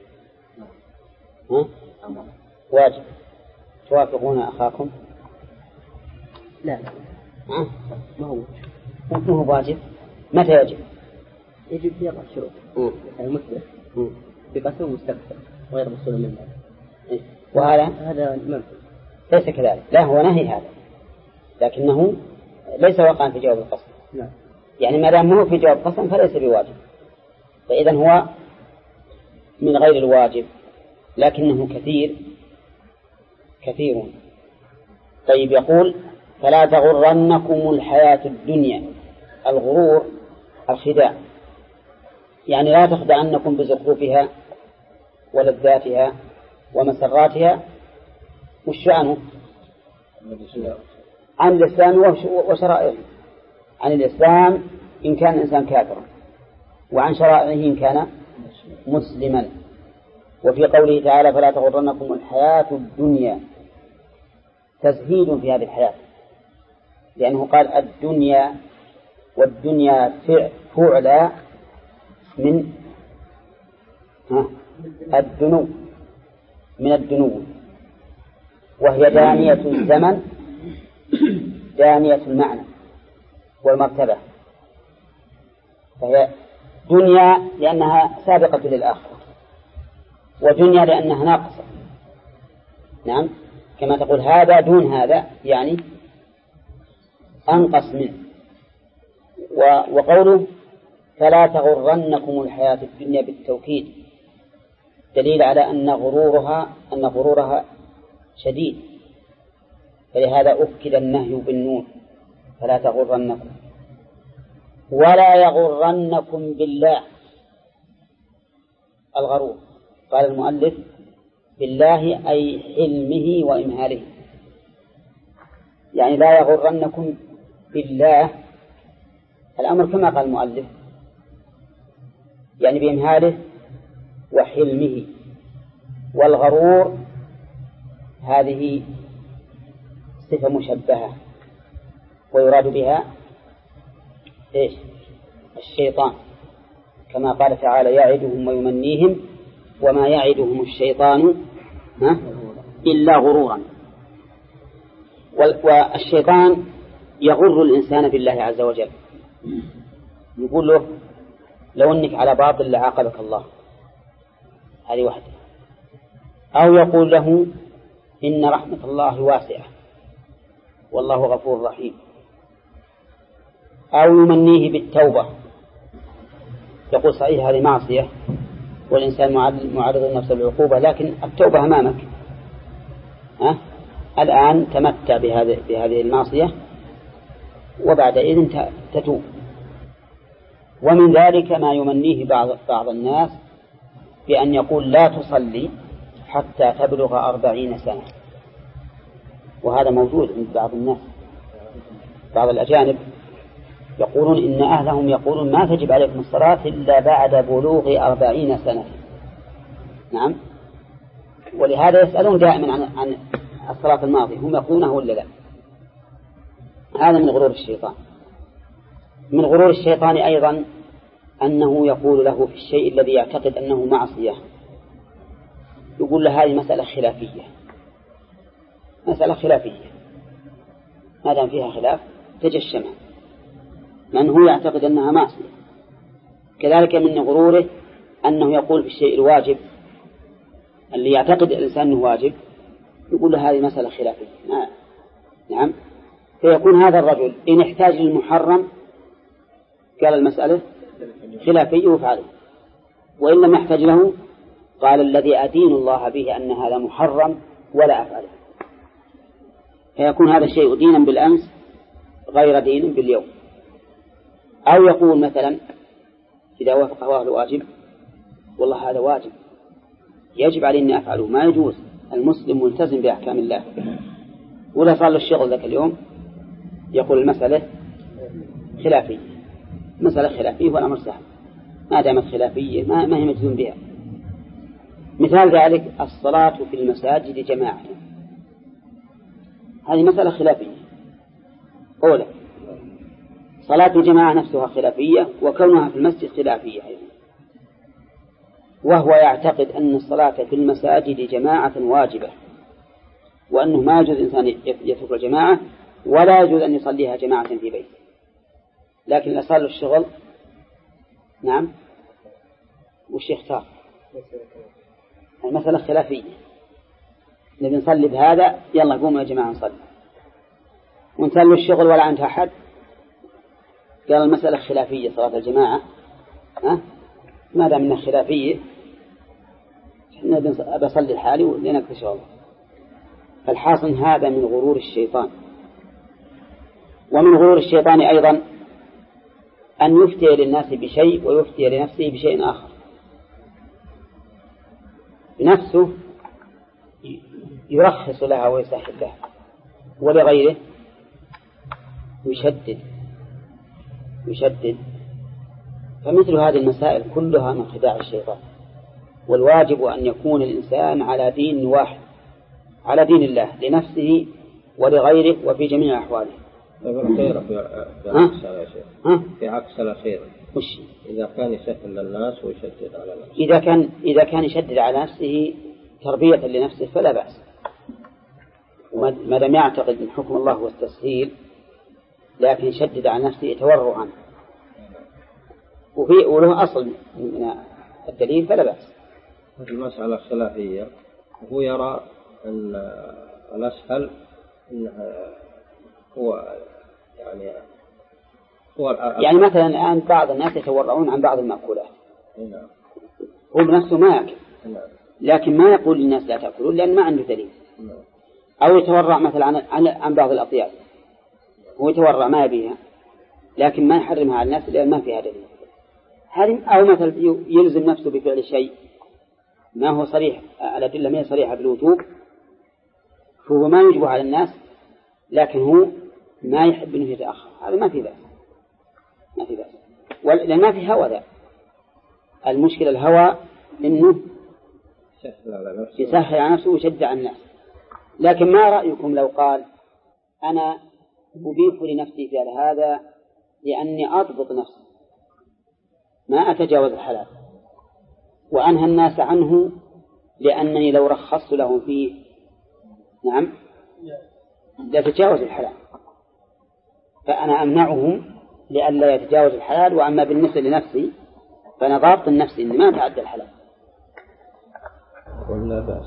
واجب. توافقون أخاكم؟ لا ما هو واجب. متى يجب؟ يجب في 4 شروط. المثبت بقسم مستكثر غير مسؤول من ذلك. وهذا منفي. ليس كذلك، لا هو نهي هذا، لكنه ليس واقعا في جواب القسم. يعني ما دام هو في جواب القسم فليس بواجب، فإذا هو من غير الواجب، لكنه كثير. طيب، يقول: فلا تغرنكم الحياة الدنيا. الغرور الخداع، يعني لا تخدعنكم بزخرفها ولذاتها ومسراتها. وش عنه؟ عن الإسلام وشرائعه. عن الإسلام إن كان الإنسان كافرا، وعن شرائعه إن كان مسلما. وفي قوله تعالى: فلا تغرنكم الحياة الدنيا، تزهيد في هذه الحياة، لأنه قال الدنيا، والدنيا فعل من الدنو من الدنو، وهي دانية الزمن دانية المعنى والمرتبة، فهي دنيا لأنها سابقة للآخرة، ودنيا لأنها ناقصة. نعم، كما تقول هذا دون هذا يعني أنقص منه. وقوله فلا تغرنكم الحياة الدنيا بالتوكيد دليل على أن غرورها شديد، فلهذا أكد النهي بالنون فلا تغرنكم. ولا يغرنكم بالله الغرور، قال المؤلف بالله أي حلمه وإمهاله، يعني لا يغرنكم بالله الأمر كما قال المؤلف، يعني بإمهاله وحلمه. والغرور هذه صفة مشبهة ويراد بها إيش؟ الشيطان، كما قال تعالى يعدهم ويمنيهم وما يعدهم الشيطان إلا غرورا. والشيطان يغر الإنسان بالله عز وجل، يقول له لو أنك على باطل لعاقبك الله، هذه واحدة. أو يقول له إن رحمة الله واسعة والله غفور رحيم. أو يمنيه بالتوبة، يقول صحيح هذه معصية والإنسان معرض النفس للعقوبة، لكن التوبة أمامك، الآن تمتع بهذه المعصية وبعدئذ تتوب. ومن ذلك ما يمنيه بعض الناس بأن يقول لا تصلي حتى تبلغ 40 سنة، وهذا موجود عند بعض الناس. بعض الأجانب يقولون إن أهلهم يقولون ما تجب عليكم الصلاة إلا بعد بلوغ 40 سنة. نعم، ولهذا يسألون دائما عن الصلاة الماضية، هم يقولونه ولا لا؟ هذا من غرور الشيطان. من غرور الشيطان أيضا أنه يقول له في الشيء الذي يعتقد أنه معصية، يقول له هذه مسألة خلافية، مسألة خلافية، ما دام فيها خلاف تجشمها، من هو يعتقد أنها معصية. كذلك من غروره أنه يقول في الشيء الواجب اللي يعتقد الإنسان أنه واجب، يقول له هذه مسألة خلافية. نعم، فيكون هذا الرجل إن احتاج للمحرم قال المسألة خلافية وفعله، وإن لم يحتاج له قال الذي أدين الله به أن هذا محرم ولا أفعله. فيكون هذا الشيء دينا بالأمس غير دين باليوم. أو يقول مثلا إذا وافقه أهل واجب والله هذا واجب يجب علي أن أفعله، ما يجوز، المسلم ملتزم بأحكام الله، ولا صار له الشغل ذاك اليوم، يقول المسألة خلافية، مسألة خلافية والأمر سهل، ما دامت خلافية ما هي مجزوم بها. مثال ذلك الصلاة في المساجد جماعة، هذه مسألة خلافية. أولا صلاة الجماعة نفسها خلافية، وكونها في المسجد خلافية أيضا. وهو يعتقد أن الصلاة في المساجد جماعة واجبة، وأنه ما يجوز إنسان يترك الجماعة ولا يجوز أن يصليها جماعة في بيته، لكن الأصل الشغل. نعم، وش يختار؟ المسألة خلافية، نبي نصلي بهذا يلا قوموا يا جماعة نصلي، ونسلوا الشغل ولا عندها أحد، قال المسألة خلافية صلاة الجماعة، ما دام منها خلافية بصلي الحالي ولنكفي شغله. فالحاصل هذا من غرور الشيطان. ومن غرور الشيطان أيضا أن يفتي للناس بشيء ويفتي لنفسه بشيء آخر، بنفسه يرخص لها ويسهل لها، ولغيره يشدد. فمثل هذه المسائل كلها من خداع الشيطان. والواجب أن يكون الإنسان على دين واحد، على دين الله لنفسه ولغيره وفي جميع أحواله. الخير في عكس الخير، وش؟ إذا كان يسهل للناس ويشدد على نفسه. إذا كان يشدد على نفسه تربية لنفسه فلا بأس، ما دام يعتقد من حكم الله هو التسهيل، لكن يشدد على نفسه تورعا وله أصل من الدليل فلا بأس. المسألة خلافية، هو يرى أن الأسهل أنها هو يعني مثلا الآن بعض الناس يتورعون عن بعض المأكولات، هو بنفسه ما يأكل، لكن ما يقول للناس لا تأكلون لأن ما عنده دليل. أو يتورع مثلا عن بعض الأطياف، هو يتورع ما يبيها لكن ما يحرمها على الناس لأن ما فيها دليل. أو مثلا يلزم نفسه بفعل شيء ما هو صريح على دلة ما هي صريحة بالوجوب، فهو ما يجب على الناس لكن هو ما يحب أنه يتأخر، هذا ما في بأس، ما في بأس، لأن ما في هوى ذا. المشكلة الهوى إنه يسهل على نفسه ويشجع الناس. لكن ما رأيكم لو قال أنا أبيح لنفسي في هذا لأني أضبط نفسي ما أتجاوز الحلال، وأنهى الناس عنه لأنني لو رخصت لهم فيه نعم لتجاوز الحلال، فأنا أمنعهم لئلا يتجاوز الحلال. وأما بالنسبة لنفسي فأنا ضابط النفس إن ما تعدى الحلال. ولا بأس.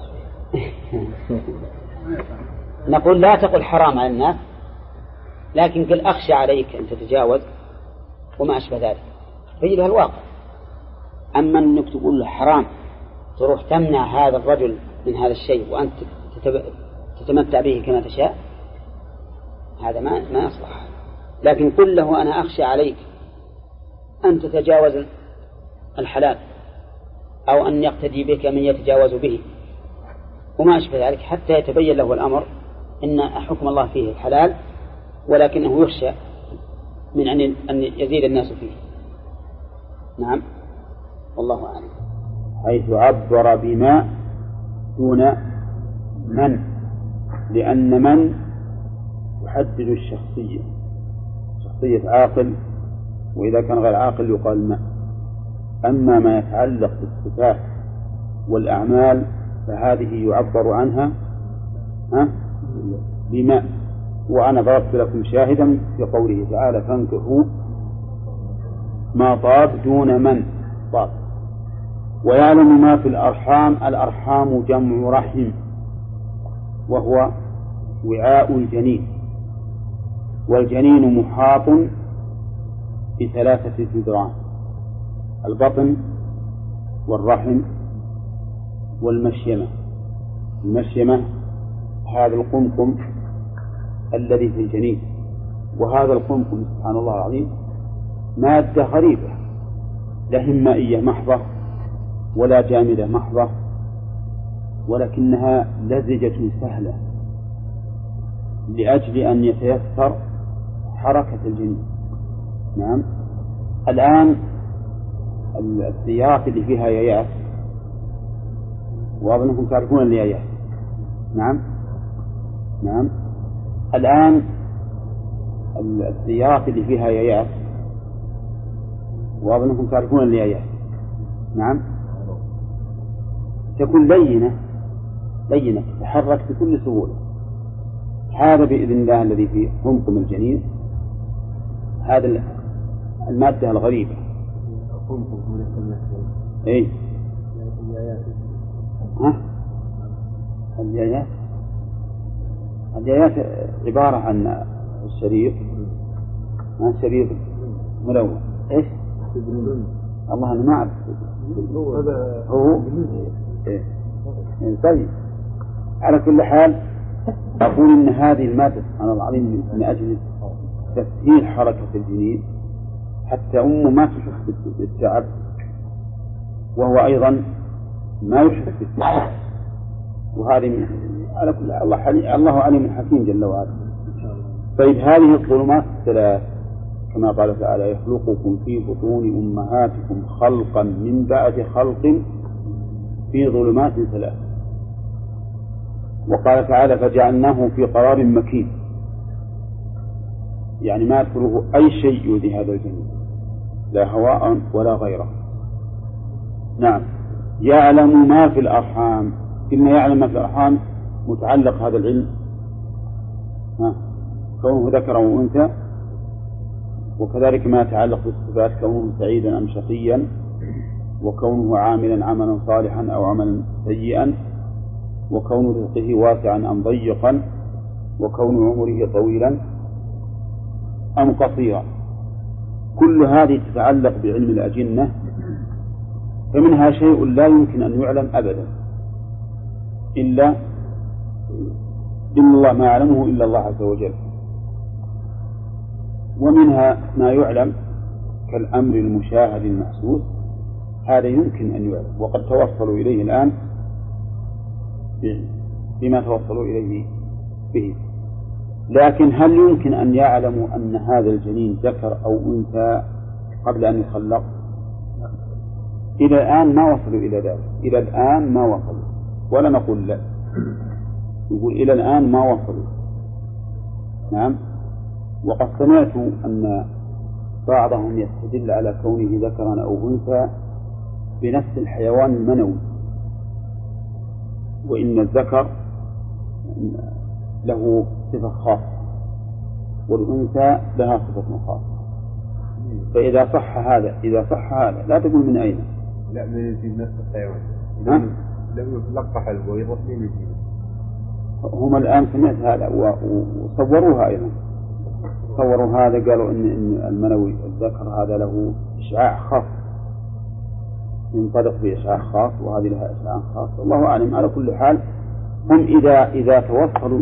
نقول لا تقل حرام على الناس، لكن قل أخشى عليك أن تتجاوز وما أشبه ذلك، فيجب الواقع. أما أنك تقول له حرام تروح تمنع هذا الرجل من هذا الشيء وأنت تتمتع به كما تشاء، هذا ما يصلح. لكن قل له أنا أخشى عليك أن تتجاوز الحلال أو أن يقتدي بك من يتجاوز به وما أشبه ذلك، حتى يتبين له الأمر إن حكم الله فيه الحلال، ولكنه يخشى من أن يزيد الناس فيه. نعم والله أعلم. حيث عبر بما دون من، لأن من يحدد الشخصية، شخصية عاقل، وإذا كان غير عاقل يقال ما. أما ما يتعلق بالصفات والأعمال فهذه يعبر عنها بما. وأنا ضربت لكم شاهدا في قوله تعالى فانكحوا ما طاب دون من طاب. ويعلم ما في الأرحام. الأرحام جمع رحم، وهو وعاء الجنين، والجنين محاط بثلاثة جدران: البطن والرحم والمشيمة. المشيمة هذا القمقم الذي في الجنين، وهذا القمقم سبحان الله العظيم مادة غريبة، لا مائية محضة ولا جامدة محضة، ولكنها لزجة سهلة لأجل أن يتيسر حركة الجنين. نعم. الآن السيارات اللي فيها يايات، وأظنكم تعرفون اليايات. نعم. الآن السيارات اللي فيها يايات، وأظنكم تعرفون اليايات. نعم. تكون لينة تتحرك بكل سهولة. هذا بإذن الله الذي في قمقم الجنين، هذا المادة الغريبة. إيه؟ اليايات عبارة عن الشريط ملون. إيش؟ الله أنا ما أعرف. هو إيه؟ طيب، على كل حال أقول إن هذه المادة سبحان الله العظيم من أجل تسهيل حركة الجنين حتى أمه ما تشعر بالتعب، وهو أيضا ما يشعر بالتعب. وهذه على كل الله عليم حكيم جل وعلا. طيب، هذه الظلمات الثلاث كما قال تعالى يخلقكم في بطون أمهاتكم خلقا من بعد خلق في ظلمات ثلاث. وقال تعالى فجعلناه في قرار مكين، يعني ما يدخله أي شيء يؤذي هذا الجنين. لا هواء ولا غيره. نعم. يعلم ما في الأرحام، إن يعلم ما في الأرحام متعلق هذا العلم كونه ذكر أو أنثى، وكذلك ما يتعلق بالصفات كونه سعيدا أم شقيا، وكونه عاملا عملا صالحا أو عملا سيئا، وكون رزقه واسعا أم ضيقا، وكون عمره طويلا أم قصيرا. كل هذه تتعلق بعلم الأجنة، فمنها شيء لا يمكن أن يعلم أبدا إلا الله، ما يعلمه إلا الله عز وجل. ومنها ما يعلم كالأمر المشاهد المحسوس، هذا يمكن أن يعلم، وقد توصلوا إليه الآن بما توصلوا إليه به. لكن هل يمكن أن يعلموا أن هذا الجنين ذكر أو أنثى قبل أن يخلق؟ إلى الآن ما وصلوا إلى ذلك، إلى الآن ما وصلوا، ولا نقول لا، يقول إلى الآن ما وصلوا. نعم. وقد سمعت أن بعضهم يستدل على كونه ذكرا أو أنثى بنفس الحيوان المنوي، وإن الذكر له صفة خاصة والأنثى لها صفة خاصة. فإذا صح هذا لا تقول من أين؟ لا، من يجيب نفس الحيوان. لم يلقح البويض من يجيب. هم الآن سمعت هذا وصوروها أيضا، صوروا هذا، قالوا إن المنوي الذكر هذا له إشعاع خاص، ينطلق بإشعاع خاص، وهذه لها إشعاع خاص. الله أعلم. على كل حال هم إذا توصلوا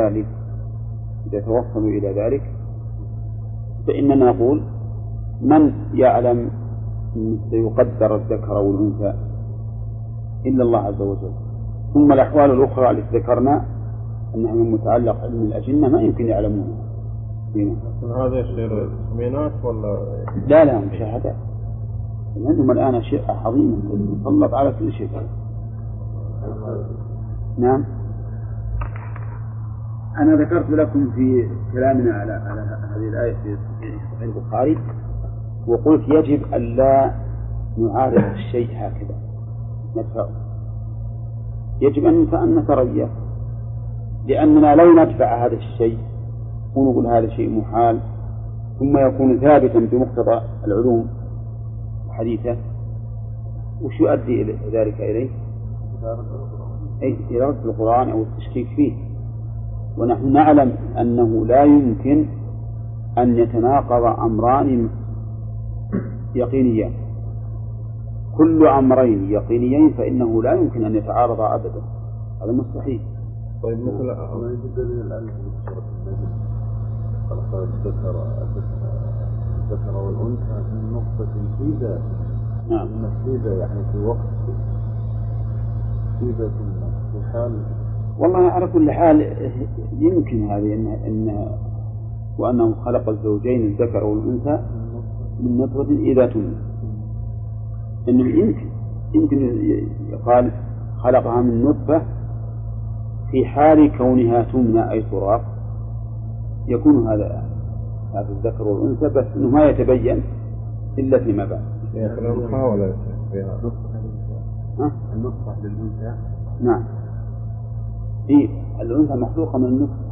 إلى ذلك فإننا نقول من يعلم سيقدر الذكر أو الأنثى إلا الله عز وجل. ثم الأحوال الأخرى التي ذكرنا أنها من متعلق علم الأجنة ما يمكن يعلمونها. هذا يصير تسمينات ولا؟ لا مشاهدات. عندهم الآن أشياء عظيمة تسلط على كل شيء. نعم. أنا ذكرت لكم في كلامنا على هذه الآية في صحيح البخاري، وقلت يجب أن لا نعارض الشيء هكذا ندفعه، يجب أن نتريث، لأننا لو ندفع هذا الشيء ونقول هذا شيء محال ثم يكون ثابتا بمقتضى العلوم الحديثة، وش يؤدي ذلك إليه؟ إلى رد القرآن أو التشكيك فيه. ونحن نعلم أنه لا يمكن أن يتناقض أمران يقينيان، كل أمرين يقينيين فإنه لا يمكن أن يتعارضا أبدا، هذا مستحيل. طيب مثل ما يجب دليل الآن في سورة النجم خلق الذكر والأنثى من نقطة في ذات. نعم. المسجد يعني في وقت في ذات في حال. والله على كل حال يمكن هذه إن وأنه خلق الزوجين الذكر والأنثى من نطفة إذا تمنى، إنه يمكن يقال خلقها من نطفة في حال كونها تمنى أي تراب، يكون هذا الذكر والأنثى، بس إنه ما يتبين إلا فيما بعد. المحاولة فيها النطفة للأنثى. نعم. الأنثى مخلوقة من النطفة.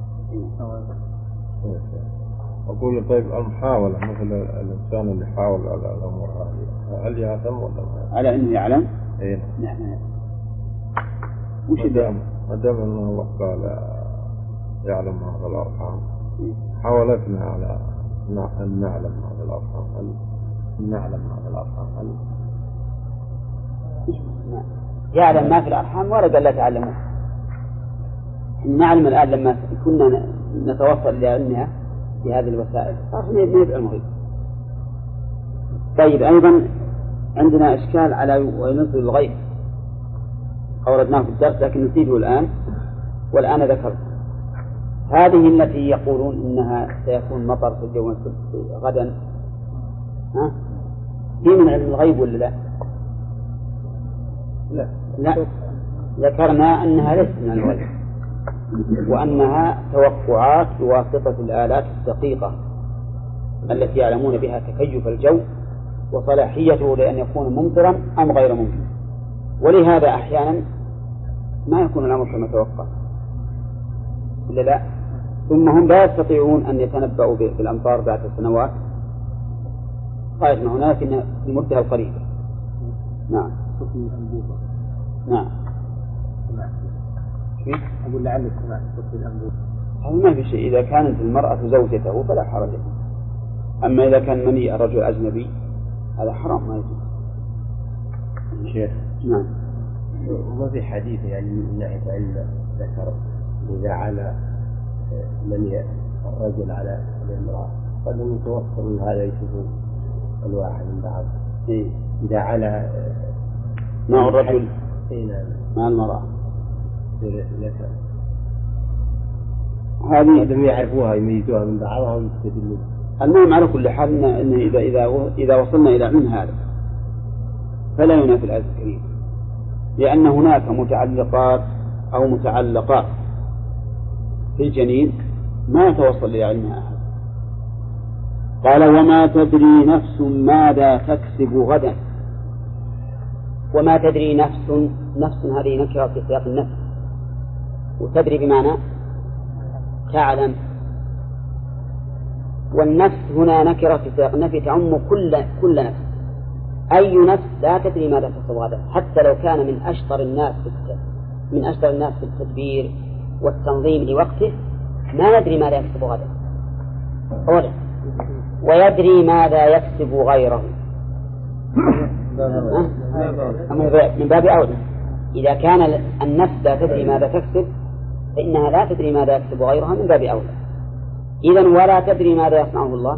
أقول طيب المحاولة مثل الإنسان اللي حاول على الأمور هذه هل يعلم ولا على إنه يعلم؟ إيه. نعم. وش ما دام أنه الله قال يعلم هذا الأرحام، حاولتنا على أن نعلم هذا الأرحام، هل نعلم هذا الأرحام هل يعلم ما في الأرحام ولا قال لا تعلمه؟ نعلم الآن لما كنا نتوصل لعلمها بهذه الوسائل صار نبع المغيب. طيب أيضا عندنا إشكال على وينزل الغيب، أوردناه في الدرس لكن نسيبه الآن، والآن ذكرت هذه التي يقولون إنها سيكون مطر في اليوم غدا، هي من علم الغيب ولا لا؟ لا. ذكرنا أنها ليست من الغيب، وأنها توقعات بواسطة الآلات الدقيقة التي يعلمون بها تكيف الجو وصلاحيته لأن يكون ممطرا أم غير ممطر. ولهذا أحيانا ما يكون الأمر كما توقع إلا لا، ثم هم لا يستطيعون أن يتنبأوا بالأمطار بعد سنوات قائد ما هناك في المدة القريبة. نعم. نعم. أقول لعلك سمعت صوت الأنبوب. هذا ما في شيء، إذا كانت المرأة زوجته فلا حرج. أما إذا كان مني الرجل أجنبي هذا حرام ما يجوز. شيخ. نعم. ما في حديث يعني من ناحية علم ذكر إذا على من الرجل على الامرأة قد يتوصل من هذا يشوفوا الواحد من بعض. إذا على مع الرجل مع المرأة هذه يعرفوها يميزوها من بعضها ويستدلون. المهم على كل حال إن إذا وصلنا إلى علم هذا فلا ينافي الآية الكريمة، لأن هناك متعلقات أو متعلقات في الجنين ما يتوصل إلى علمها أحد. قال وما تدري نفس ماذا تكسب غدا. وما تدري نفس هذه نكرة في سياق النفس، وتدري بمعنى تعلم، والنفس هنا نكرة في سياق النفي تعم كل نفس. أي نفس لا تدري ماذا تكسب غدا، حتى لو كان من أشطر الناس في التدبير والتنظيم لوقته ما يدري ماذا يكسب غدا أولا، ويدري ماذا يكسب غيره من باب أولى. إذا كان النفس لا تدري ماذا تكسب فإنها لا تدري ماذا يكسب غيرها من باب أولى. إذن ولا تدري ماذا يصنعه الله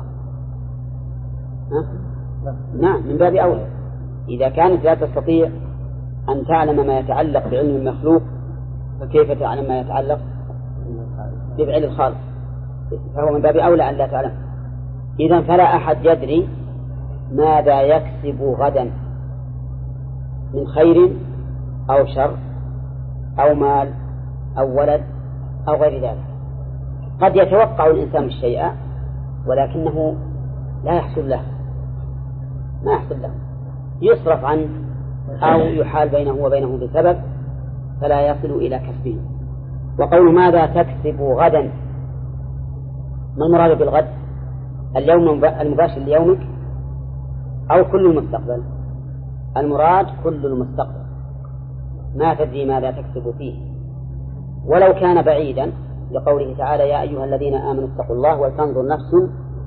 نعم من باب أولى. إذا كانت لا تستطيع أن تعلم ما يتعلق بعلم المخلوق فكيف تعلم ما يتعلق بفعل الخالق؟ فهو من باب أولى أن لا تعلم. إذن فلا أحد يدري ماذا يكسب غدا من خير أو شر أو مال أو ولد أو غير ذلك. قد يتوقع الإنسان الشيء ولكنه لا يحصل له، ما يحصل له، يصرف عنه أو يحال بينه وبينه بسبب فلا يصل إلى كسبه. وقول ماذا تكسب غدا، ما المراد بالغد؟ اليوم المباشر ليومك أو كل المستقبل؟ المراد كل المستقبل، ما تدري ماذا تكسب فيه. ولو كان بعيدا لقوله تعالى يا أيها الذين آمنوا اتقوا الله ولتنظر نفس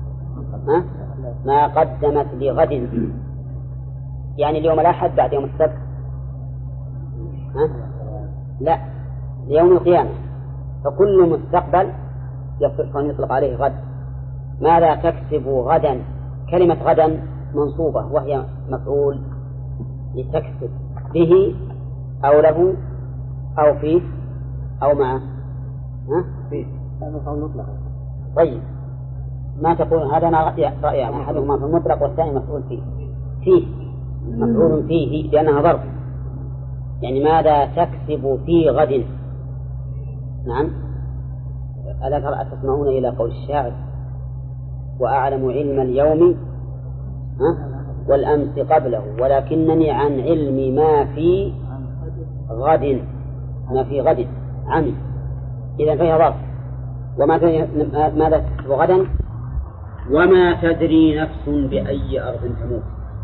ما قدمت لغد، يعني اليوم الأحد بعد يوم السبت لا، ليوم القيامة. فكل مستقبل يطلق عليه غد. ماذا تكسب غدا؟ كلمة غدا منصوبة وهي مفعول لتكسب به أو له أو فيه أو معه فيه. طيب ما تقول هذا رأيان، أحدهما في المطلق والثاني مفعول فيه مفعول فيه لأنها ظرف، يعني ماذا تكسب في غد. نعم. ألا تسمعون إلى قول الشاعر وأعلم علم اليوم والأمس قبله ولكنني عن علم ما في غد عمي. إذا فهي ظرف. ماذا تكسب غدا؟ وما تدري نفس بأي أرض تموت.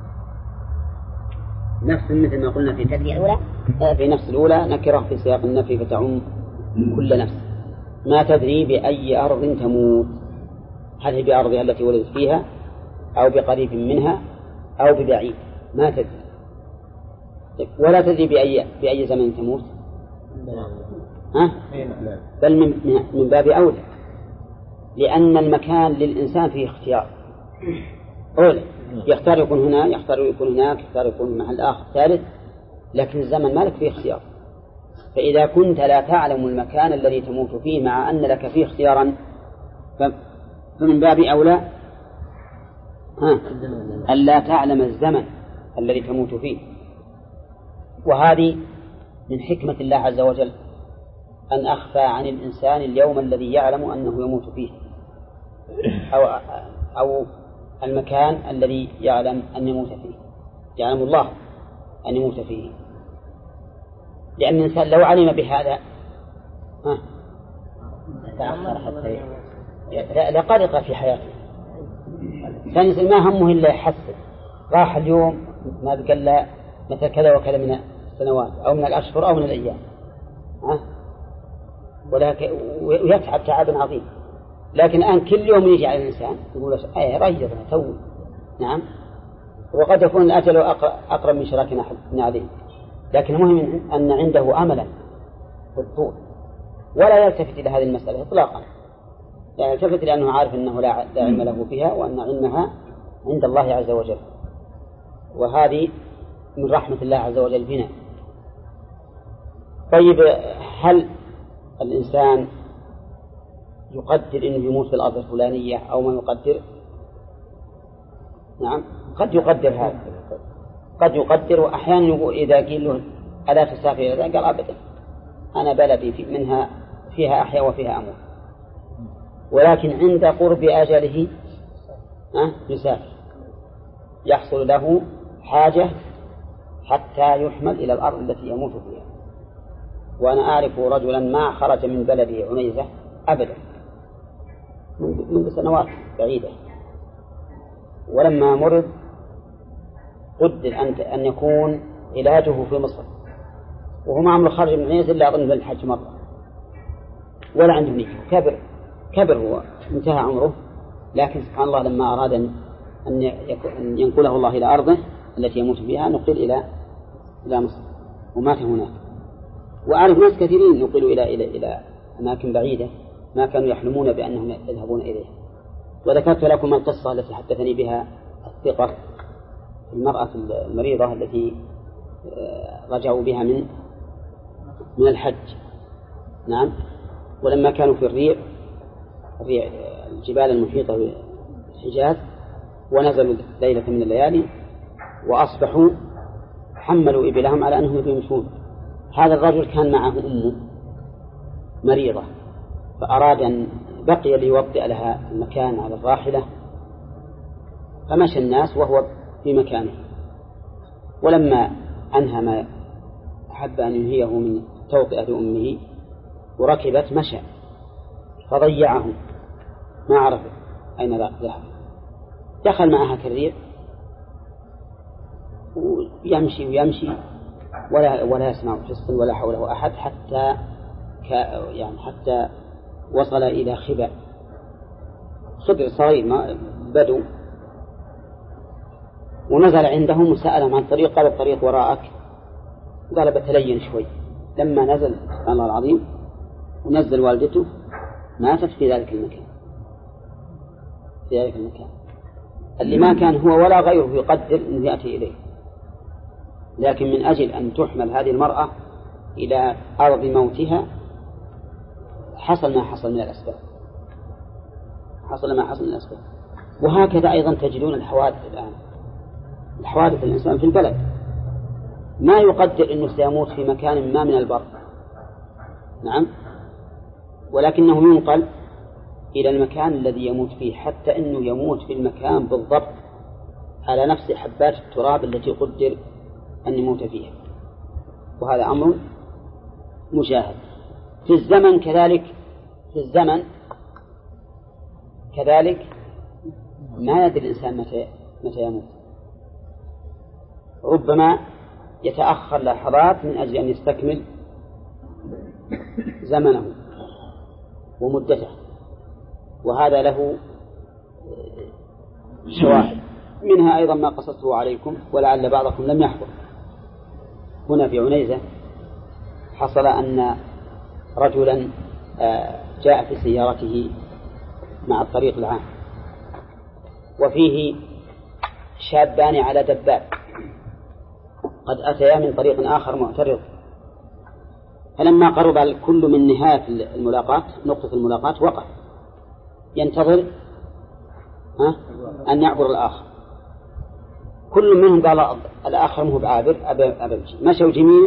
نفس مثل ما قلنا في في نفس الأولى نكرة في سياق النفي فتعم كل نفس. ما تدري بأي أرض تموت، هل هي بأرضها التي ولدت فيها أو بقريب منها أو ببعيد، ما تدري. ولا تدري بأي زمن تموت بل من باب أولى، لأن المكان للإنسان فيه اختيار. أولى يختار يكون هنا، يختار يكون هناك، يختار يكون في محل آخر ثالث، لكن الزمن مالك فيه اختيار. فإذا كنت لا تعلم المكان الذي تموت فيه مع أن لك فيه اختيارا فمن باب أولى ألا تعلم الزمن الذي تموت فيه. وهذه من حكمة الله عز وجل أن أخفى عن الإنسان اليوم الذي يعلم أنه يموت فيه، أو المكان الذي يعلم أن يموت فيه، يعلم الله أن يموت فيه. لأن الإنسان لو علم بهذا تأخر حتى لقلق في حياته. الإنسان ما همه إلا يحسن، راح اليوم ما بقى له مثل كذا وكذا من السنوات أو من الأشهر أو من الأيام، ويتعب تعبا عظيما. لكن الآن كل يوم يجي على الإنسان يقول ريضنا تو، نعم، وقد يكون الأجل أقرب من شراكنا عليه، لكن المهم أن عنده أملا بالطول، ولا يلتفت إلى هذه المسألة إطلاقا، لا يلتفت لأنه عارف أنه لا علم له فيها، وأن علمها عند الله عز وجل. وهذه من رحمة الله عز وجل بنا. طيب، هل الإنسان يقدر أنه يموت في الأرض الفلانية أو ما يقدر؟ نعم، قد يقدر هذا، قد يقدر. وأحيانا يقول إذا قيل له ألا تسافر إلى ذلك قال أبدا، أنا بلدي منها فيها أحيا وفيها أموت. ولكن عند قرب أجله يسافر، يحصل له حاجة حتى يحمل إلى الأرض التي يموت فيها. وأنا أعرف رجلا ما خرج من بلده عنيزة أبدا منذ سنوات بعيدة، ولما مرض قدر أن يكون علاجه في مصر، وهو ما عمره خرج من عنيزة إلا أظن بالحج مرة، ولا عنده نية، كبر هو انتهى عمره. لكن سبحان الله لما أراد أن ينقله الله إلى أرضه التي يموت فيها نقل إلى مصر ومات هناك. وأعرف ناس كثيرين نقلوا إلى أماكن بعيدة ما كانوا يحلمون بأنهم يذهبون إليها. وذكرت لكم القصة التي حدثني بها الثقة، المرأة المريضة التي رجعوا بها من الحج، نعم، ولما كانوا في الريع الجبال المحيطة بالحجاز، ونزلوا ليلة من الليالي وأصبحوا حملوا إبلهم على أنهم يمشون. هذا الرجل كان معه أمه مريضة، فأراد أن بقي ليوطئ لها المكان على الراحلة، فمشى الناس وهو في مكانه. ولما أنهى ما أحب أن ينهيه من توطئة أمه وركبت مشى، فضيعه ما عرف أين ذهب. دخل معها كالريح ويمشي ولا يسمع حصا ولا حوله أحد، حتى وصل إلى خبأ صغير بدو، ونزل عندهم وسألهم عن الطريق، قال الطريق وراءك، قال بتلين شوي. لما نزل سبحان الله العظيم ونزل والدته ماتت في ذلك المكان، اللي ما كان هو ولا غيره يقدر أن يأتي إليه. لكن من أجل أن تحمل هذه المرأة إلى أرض موتها حصل ما حصل من الأسباب، وهكذا أيضا تجدون الحوادث الآن، الحوادث الإنسان في البلد ما يقدر أنه سيموت في مكان ما من البر، نعم، ولكنه ينقل إلى المكان الذي يموت فيه، حتى أنه يموت في المكان بالضبط على نفس حبات التراب التي قدر أن يموت فيها. وهذا أمر مشاهد في الزمن كذلك ما يدري الإنسان متى يموت، ربما يتأخر لحظات من أجل أن يستكمل زمنه ومدته، وهذا له شواهد، منها أيضا ما قصصته عليكم ولعل بعضكم لم يحضر. هنا في عنيزة حصل أن رجلا جاء في سيارته مع الطريق العام، وفيه شابان على دباب قد أتيا من طريق آخر معترض، فلما قرب كل من نهاية نقطة الملاقاة وقف ينتظر أن يعبر الآخر. كل منهم قال الآخر مو بعابر أبا مشوا جميع،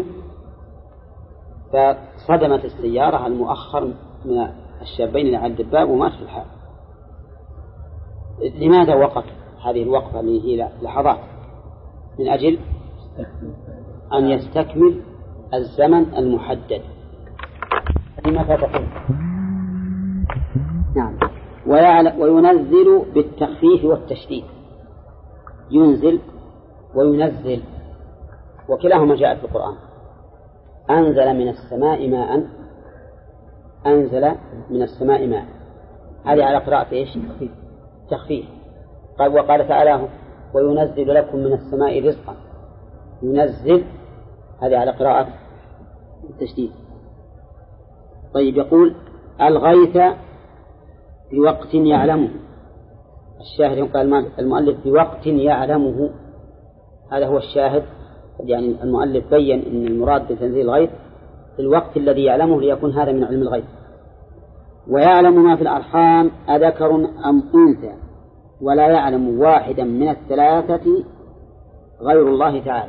فصدمت السيارة المؤخر من الشابين على الدباب ومات في الحال. لماذا وقف؟ هذه الوقفة اللي هي لحظات من أجل أن يستكمل الزمن المحدد. متى تقول؟ نعم. وينزل بالتخفيف والتشديد، ينزل وينزل، وكلاهما جاء في القرآن. أنزل من السماء ماء، أنزل من السماء ماء، هذه على قراءة إيش؟ تخفيف. وقال تعالى وينزل لكم من السماء رزقا، ينزل، هذه على قراءة التشديد. طيب، يقول الغيث بوقت يعلمه، الشاهد قال المؤلف بوقت يعلمه، هذا هو الشاهد. يعني المؤلف بين أن المراد بتنزيل الغيث في الوقت الذي يعلمه ليكون هذا من علم الغيث. ويعلم ما في الأرحام أذكر أم أنثى، ولا يعلم واحدا من الثلاثة غير الله تعالى.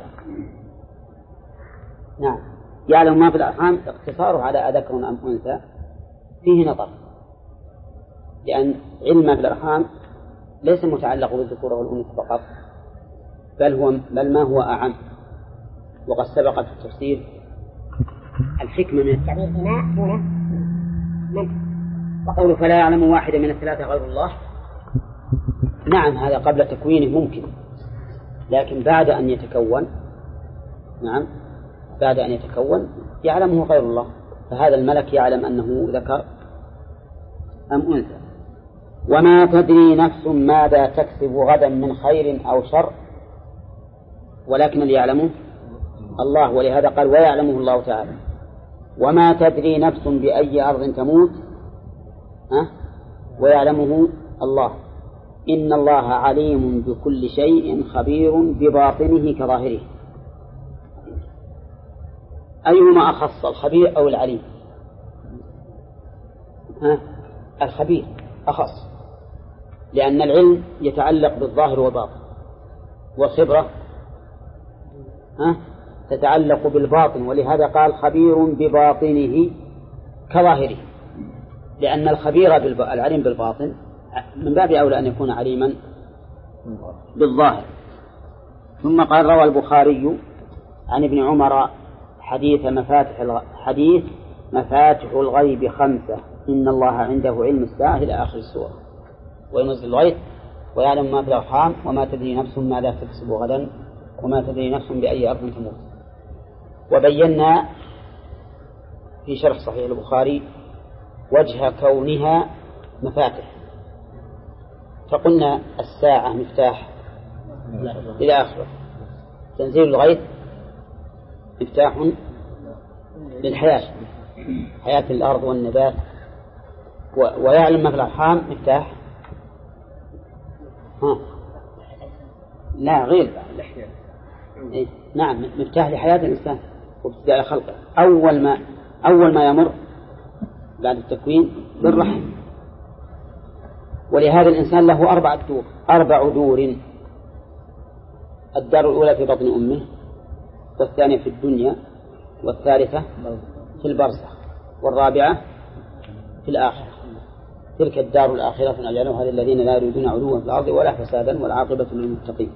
نعم، يعلم ما في الأرحام اقتصاره على أذكر أم أنثى فيه نظر، لأن علم ما في الأرحام ليس متعلق بالذكور والأنثى فقط، بل ما هو أعم. وقد سبق في التفسير الحكمة من التعبير بما دون من، وقوله فلا يعلم واحدا من الثلاثة غير الله. نعم، هذا قبل تكوينه ممكن، لكن بعد أن يتكون، نعم بعد أن يتكون يعلمه غير الله. فهذا الملك يعلم أنه ذكر أم أنثى. وما تدري نفس ماذا تكسب غدا من خير أو شر، ولكن اللي يعلمه الله، ولهذا قال ويعلمه الله تعالى. وما تدري نفس بأي أرض تموت، ويعلمه الله. إن الله عليم بكل شيء خبير بباطنه كظاهره. أيهما أخص، الخبير أو العليم؟ الخبير أخص، لأن العلم يتعلق بالظاهر والباطن، والخبرة تتعلق بالباطن، ولهذا قال خبير بباطنه كظاهره، لأن الخبير العليم بالباطن من باب أولى أن يكون عليما بالظاهر. ثم قال روى البخاري عن ابن عمر حديث مفاتح الغيب 5، إن الله عنده علم الساعة إلى آخر السورة، وينزل الغيث، ويعلم ما في الأرحام، وما تدري نفس ماذا تكسب غدا، وما تدري نفس بأي أرض تموت. وبينا في شرح صحيح البخاري وجه كونها مفاتح، فقلنا الساعة مفتاح إلى آخره، تنزيل الغيث مفتاح للحياة، حياة الأرض والنبات، ويعلم ما في الأرحام مفتاح لا غير نعم مفتاح لحياة الإنسان وابتداء خلقه. أول ما يمر بعد التكوين بالرحم، ولهذا الإنسان له 4 دور. الدار الأولى في بطن أمه، والثانية في الدنيا، والثالثة في البرزخ، والرابعة في الآخرة. تلك الدار الآخرة نجعلها للذين لا يريدون علوا في الأرض ولا فسادا والعاقبة للمتقين.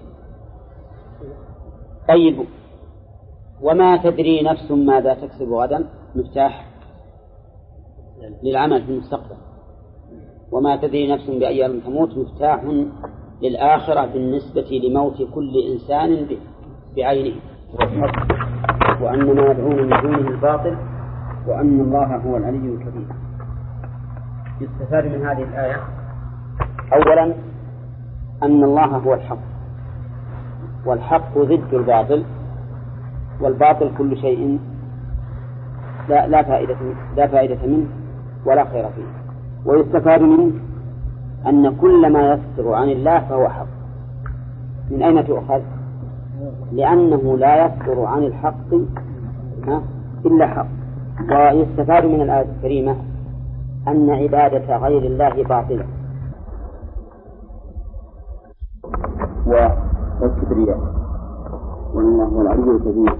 طيب، وما تدري نفس ماذا تكسب غدا مفتاح للعمل في المستقبل. وما تدري نفس بأي أرض تموت مفتاح للآخرة بالنسبة لموت كل إنسان بعينه والحق، وأن ما يدعون من دونه الباطل، وأن الله هو العلي الكبير. يستفاد من هذه الآية أولا أن الله هو الحق، والحق ضد الباطل، والباطل كل شيء لا فائدة منه ولا خير فيه. ويستفاد منه أن كل ما يصدر عن الله فهو حق. من أين تؤخذ؟ لأنه لا يصدر عن الحق إلا حق. ويستفاد من الآية الكريمة أن عبادة غير الله باطلة والكبرياء، والله هو العلي الكبير.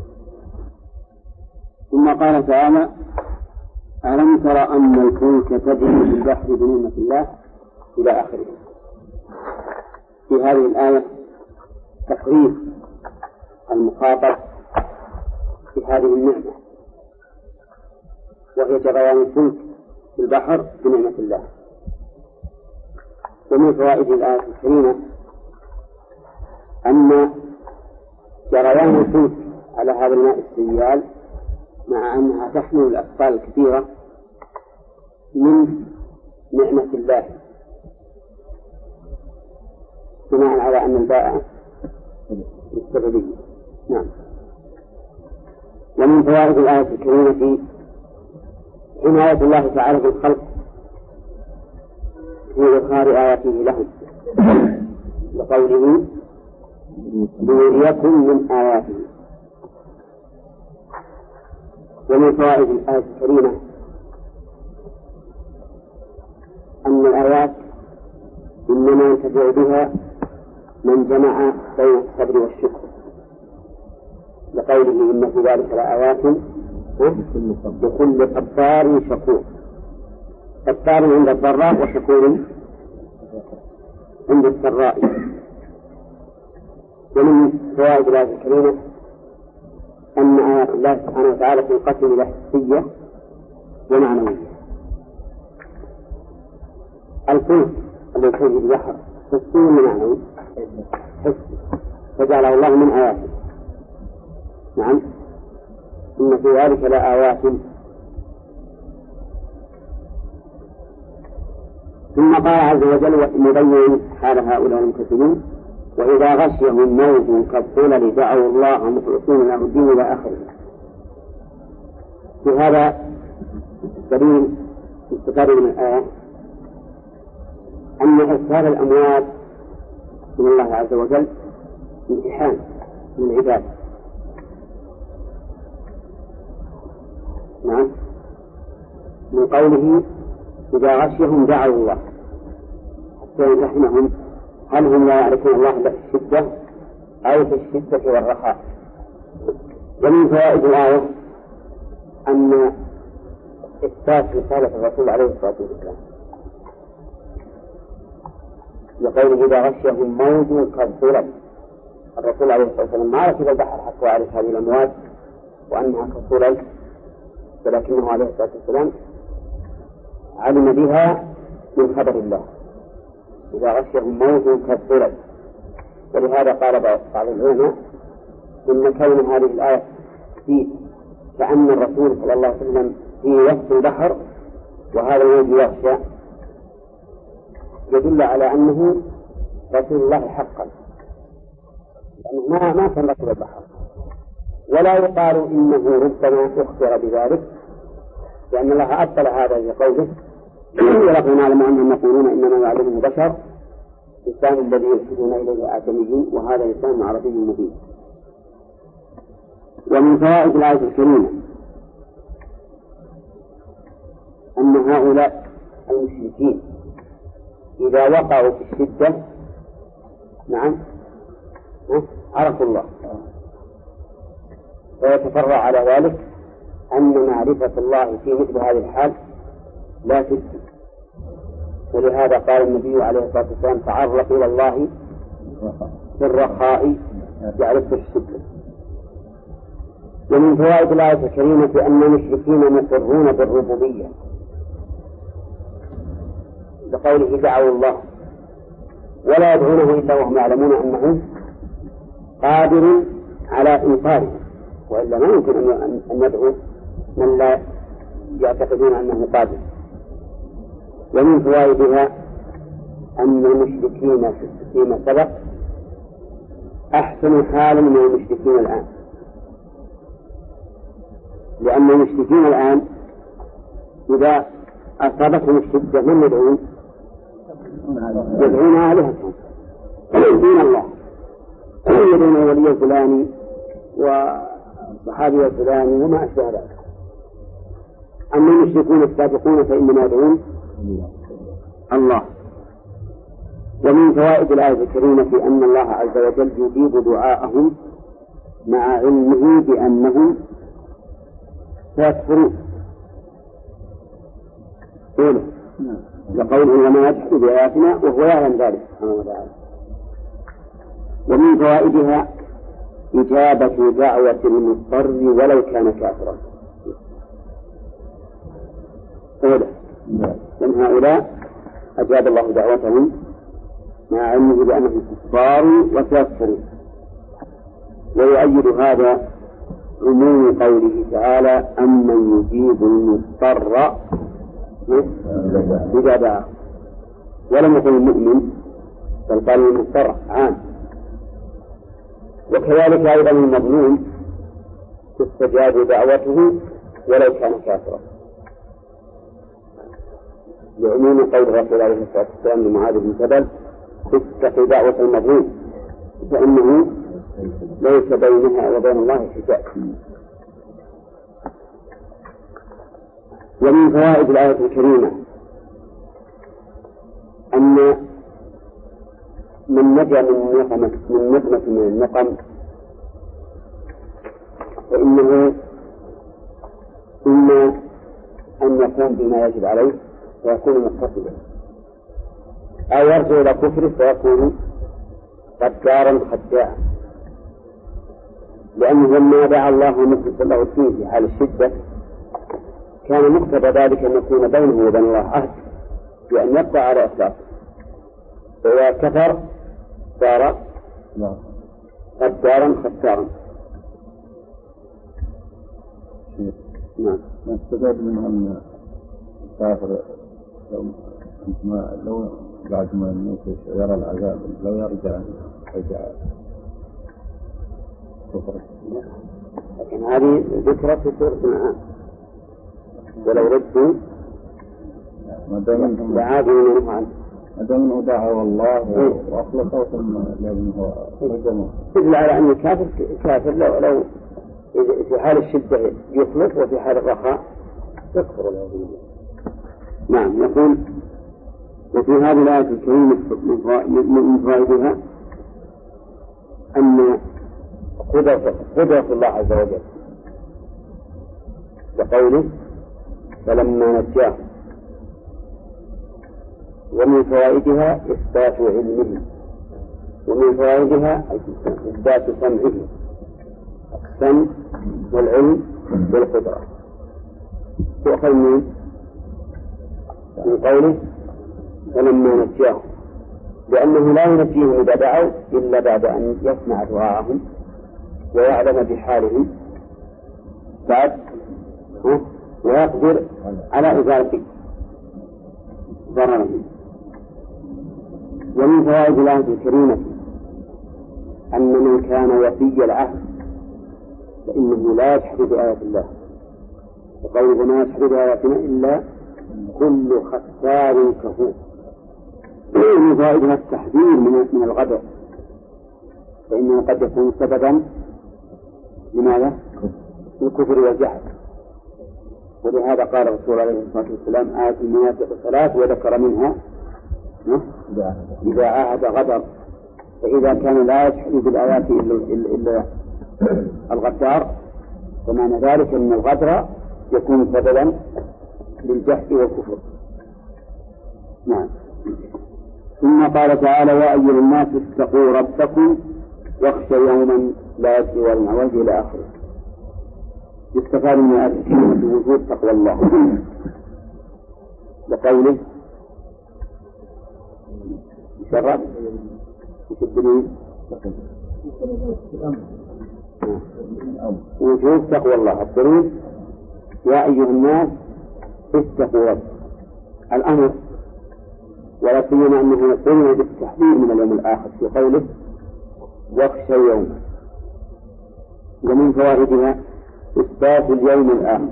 ثم قال تعالى ألم تر أن الفلك تجري في البحر بنعمة الله إلى آخره. في هذه الآية تقرير المخاطب في هذه النعمة، وهي جريان الفلك في البحر بنعمة الله. ومن فوائد الآية الكريمة أن جريان الفلك على هذا الماء السيال مع أنها تحمل الأثقال الكثيرة من نعمة الله، بناء على أن الباء للسببية. نعم. ومن فوائد الآية الكريمة عناية الله تعالى بالخلق في إظهار آياته لهم، لقوله ليريكم من آياته. ومن فوائد الآية الكريمة أن الآيات إنما ينتفع بها من جمع بين الصبر والشكر، لقوله إن في ذلك لآيات لكل صبار شكور. صبار عند الضراء وشكور عند السراء. ومن فوائد الآية الكريمة أن آيات الله سبحانه وتعالى تنقسم إلى حسية ومعنوية. الفلك الذي يخرج البحر حسي ومعنوي، حسي فجعله الله من آياته. نعم. إن في ذلك لآيات. ثم قال عز وجل مبين حال هؤلاء المكذبين: وإذا غشيهم موج كالظلل دعوا الله مخلصين له الدين إلى آخره. في هذا دليل استفاد من الآية أن إرسال الأموات من الله عز وجل امتحان من عباده. نعم. من قوله إذا غشيهم دعوا الله حتى يمتحنهم هل هم لا يعرفون الله إلا في الشدة أو في الشدة والرخاء. ومن فوائد الآية أن إثبات رسالة الرسول عليه الصلاة والسلام، لقوله إذا غشيهم موج كالظلل. الرسول عليه الصلاة والسلام ما ركب البحر حتى يعرف هذه الأمواج وأنها كالظلل، ولكنه عليه الصلاة والسلام علم بها من خبر الله إذا غشيهم موج كالظلل. ولهذا قال بعض العلماء إن كون هذه الآية في كأن الرسول صلى الله عليه وسلم في وسط البحر وهذا الموج يغشى يدل على أنه رسول الله حقا، لأنه ما كان رسول البحر. ولا يقال إنه ربما أخبر بذلك، لأن الله أبطل هذا بقوله: ولقد نعلم أنهم يقولون إنما يعلمه بشر لسان الذي يلحدون إليه آدمي وهذا لسان عربي مبين. ومن فوائد الآية الكريمة أن هؤلاء المشركين إذا وقعوا في الشدة نعم عرفوا الله، ويتفرع على ذلك أن معرفة الله في مثل هذه الحال لا تجزي. ولهذا قال النبي عليه الصلاة والسلام: تعرف إلى الله في الرخاء يعرفه في الشدة. ومن فوائد الآية الكريمة أن المشركين مقرون بالربوبية، بقوله دعوا الله ولا يدعونه إلا وهم يعلمون أنه قادر على إنقاذه، وإلا ما يمكن أن يدعو من لا يعتقدون أنه قادر. ومن فوائدها أن المشركين فيما سبق أحسن حالا من المشركين الآن، لأن المشركين الآن إذا أصابتهم الشدة من يدعون آلهتهم دون الله، يدعون ولي الفلاني وصحابي الفلاني وما أشبه ذلك. أما المشركون السابقون فإنما يدعون الله. ومن فوائد الآية الكريمة أن الله عز وجل يجيب دعاءهم مع علمه بأنهم سيكفرون، لقوله وما يجحد بآياتنا وهو يعلم ذلك سبحانه وتعالى. ومن فوائدها إجابة دعوة المضطر ولو كان كافرا. أولا من هؤلاء أجاب الله دعوتهم مع علمه بأنهم كفار وكافرون. ويؤيد هذا عموم قوله تعالى أمن يجيب المضطر إذا دعاه، ولم يقل المؤمن بل قال المضطر عام. وكذلك أيضا المظلوم تستجاب دعوته ولو كان كافرا، لعموم قول الرسول عليه الصلاة والسلام لمعاذ بن جبل اتق دعوة المظلوم فإنه ليس بينها وبين الله حجاب. ومن فوائد الآية الكريمة أن من نجا من نقمة من النقم فإنه إما أن يقوم بما يجب عليه فيكون مقتصدا، أو يرجع إلى كفره فيكون غدارا خداعا، لأنه لما دعا الله مخلصا له الدين في حال الشدة كان مقتضى ذلك أن يكون بينه وبين الله عهد بأن يبقى على إخلاصه، فإذا كفر صار غدارا خداعا. نعم. نستفاد من أن الكافر لو بعد ما يموت يرى العذاب لو يرجع كفر. لكن هذه ذكرى في سورة الأنعام ولو ردوا لعادوا منه عنه ما دام دعا والله وأخلصه ثم لأنه تدل على أن الكافر كافر لو في حال الشدة يخلص وفي حال الرخاء يكفر. نعم. يقول وفي هذه الآية الكريمة من فوائدها أن قدرة الله عز وجل بقوله فلما نجاه، ومن فوائدها إثبات علمه، ومن فوائدها إثبات سمعه، السمع والعلم والقدرة. تؤخذ من قوله فلما نجاه، لأنه لا ينجيهم إذا دعوا إلا بعد أن يسمع دعاءهم ويعلم بحالهم بعد ويقدر على إزالة ضررهم. ومن فوائد الآية الكريمة أن من كان وفي العهد فإنه لا يجحد بآيات الله، وقوله ما يجحد بآياتنا إلا كل ختار كفور. من فوائدها التحذير من الغدر، فإنه قد يكون سببا لماذا؟ الكفر والجحد. ولهذا قال الرسول عليه الصلاة والسلام آية المنافق 3 وذكر منها إذا عاهد غدر. فإذا كان لا يجحد بالآيات إلا الغدار فمعنى ذلك أن الغدر يكون سببا للجحد والكفر. نعم. ثم قال تعالى يا أيها الناس اتقوا ربكم واخشوا يوما لا يجزي والد عن والده إلى آخره. يستفاد من هذه الكلمة وجود تقوى الله، لقوله شرط الدليل وجود تقوى الله. الدليل يا أيها الناس اتقوا ربكم، الأمر ولا سيما أنه يقولون بالتحذير من اليوم الآخر في قوله واخشوا يوما. ومن فوائدها إثبات اليوم الآخر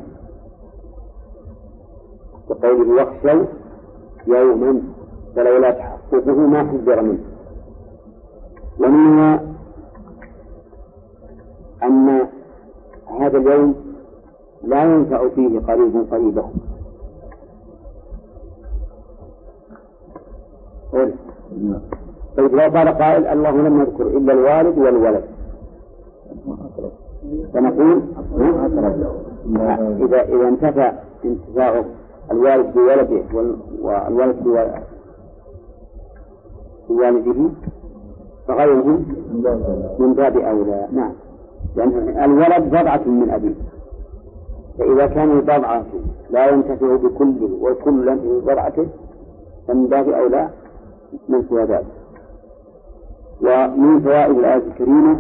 وقوله واخشوا يوما فلولا تحققه ما حذر منه. ومنها أن هذا اليوم لا ينفع فيه قريب قريبه. طيب لو قال قائل الله لم يذكر إلا الوالد والولد فنقول إذا انتفع انتفاع الوالد بولده والولد بوالده فغيره من باب أولى. نعم، لأن الولد بضعة من أبيه، فإذا كان البضعة لا ينتفع بكله والكل لا ينتفع ببضعته فمن باب أولى من سوى ذلك. ومن فوائد الآية الكريمة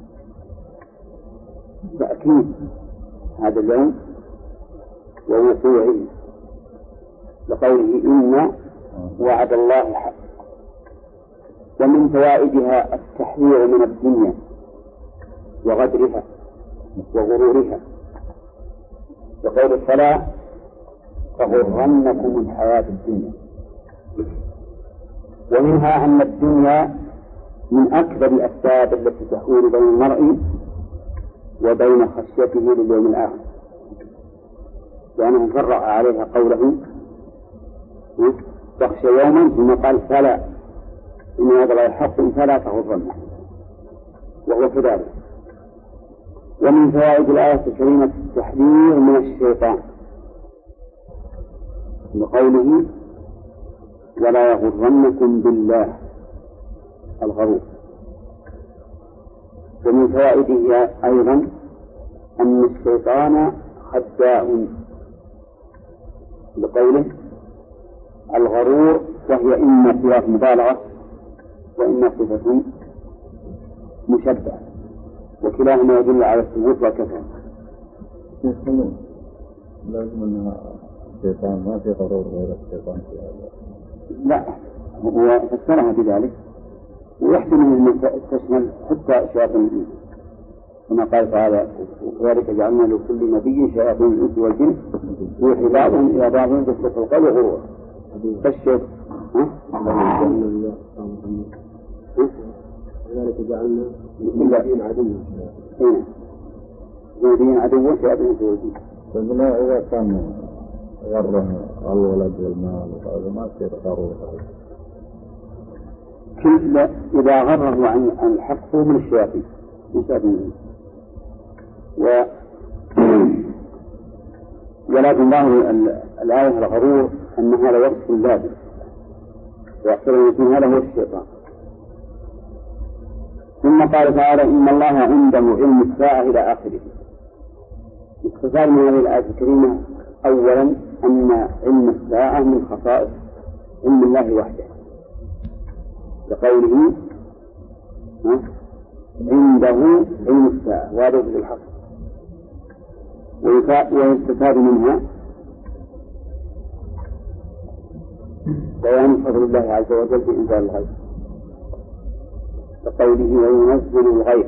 تأكيد هذا اليوم ووقوعه، لقوله إن وعد الله حق. ومن فوائدها التحذير من الدنيا وغدرها وغرورها، بقول فلا تغرنكم الحياة الدنيا. ومنها أن الدنيا من أكبر الأسباب التي تحول بين المرء وبين خشيته لليوم الآخر، لأنه فرع عليها قوله تخشى يوما، ثم قال فلا إن هذا لا يحق فلا تغرنكم، وهو كذلك. ومن فوائد الآية الكريمة التحذير من الشيطان بقوله ولا يغرنكم بالله الغرور. ومن فوائده أيضا أن الشيطان خداع بقوله الغرور، وهي إما صيغة مبالغة وإما صفة مشبهة، وكلاهما يدل على الثبوت والكثرة. لازم أن الشيطان ما في غرور غير الشيطان في هذا. لا، هو فسرها بذلك، ويحتمل أن تشمل حتى شياطين الإنس كما قال تعالى وذلك جعلنا لكل نبي شياطين الإنس والجن يوحي بعضهم إلى بعض زخرف القول غرورا. فالشيخ ذلك جعلنا للنبيين عدوا نبيين عدوا شياطين الإنس. فلا إذا كان غره الولد والمال وهذا ما يصير غرور. إذا غره عن الحق من الشياطين ولكن ظاهر الآية الغرور أن هذا وصف لازم، ويحصل أن يكون هذا هو الشيطان. ثم قال تعالى إن الله عنده علم الساعة إلى آخره. استفاد من هذه الآية الكريمة أولا أن علم الساعة من خصائص علم الله وحده، لقوله عنده علم الساعة وهذا بالحصر. ويستفاد منها بيان فضل الله عز وجل في إنزال الغيث، لقوله وينزل الغيث.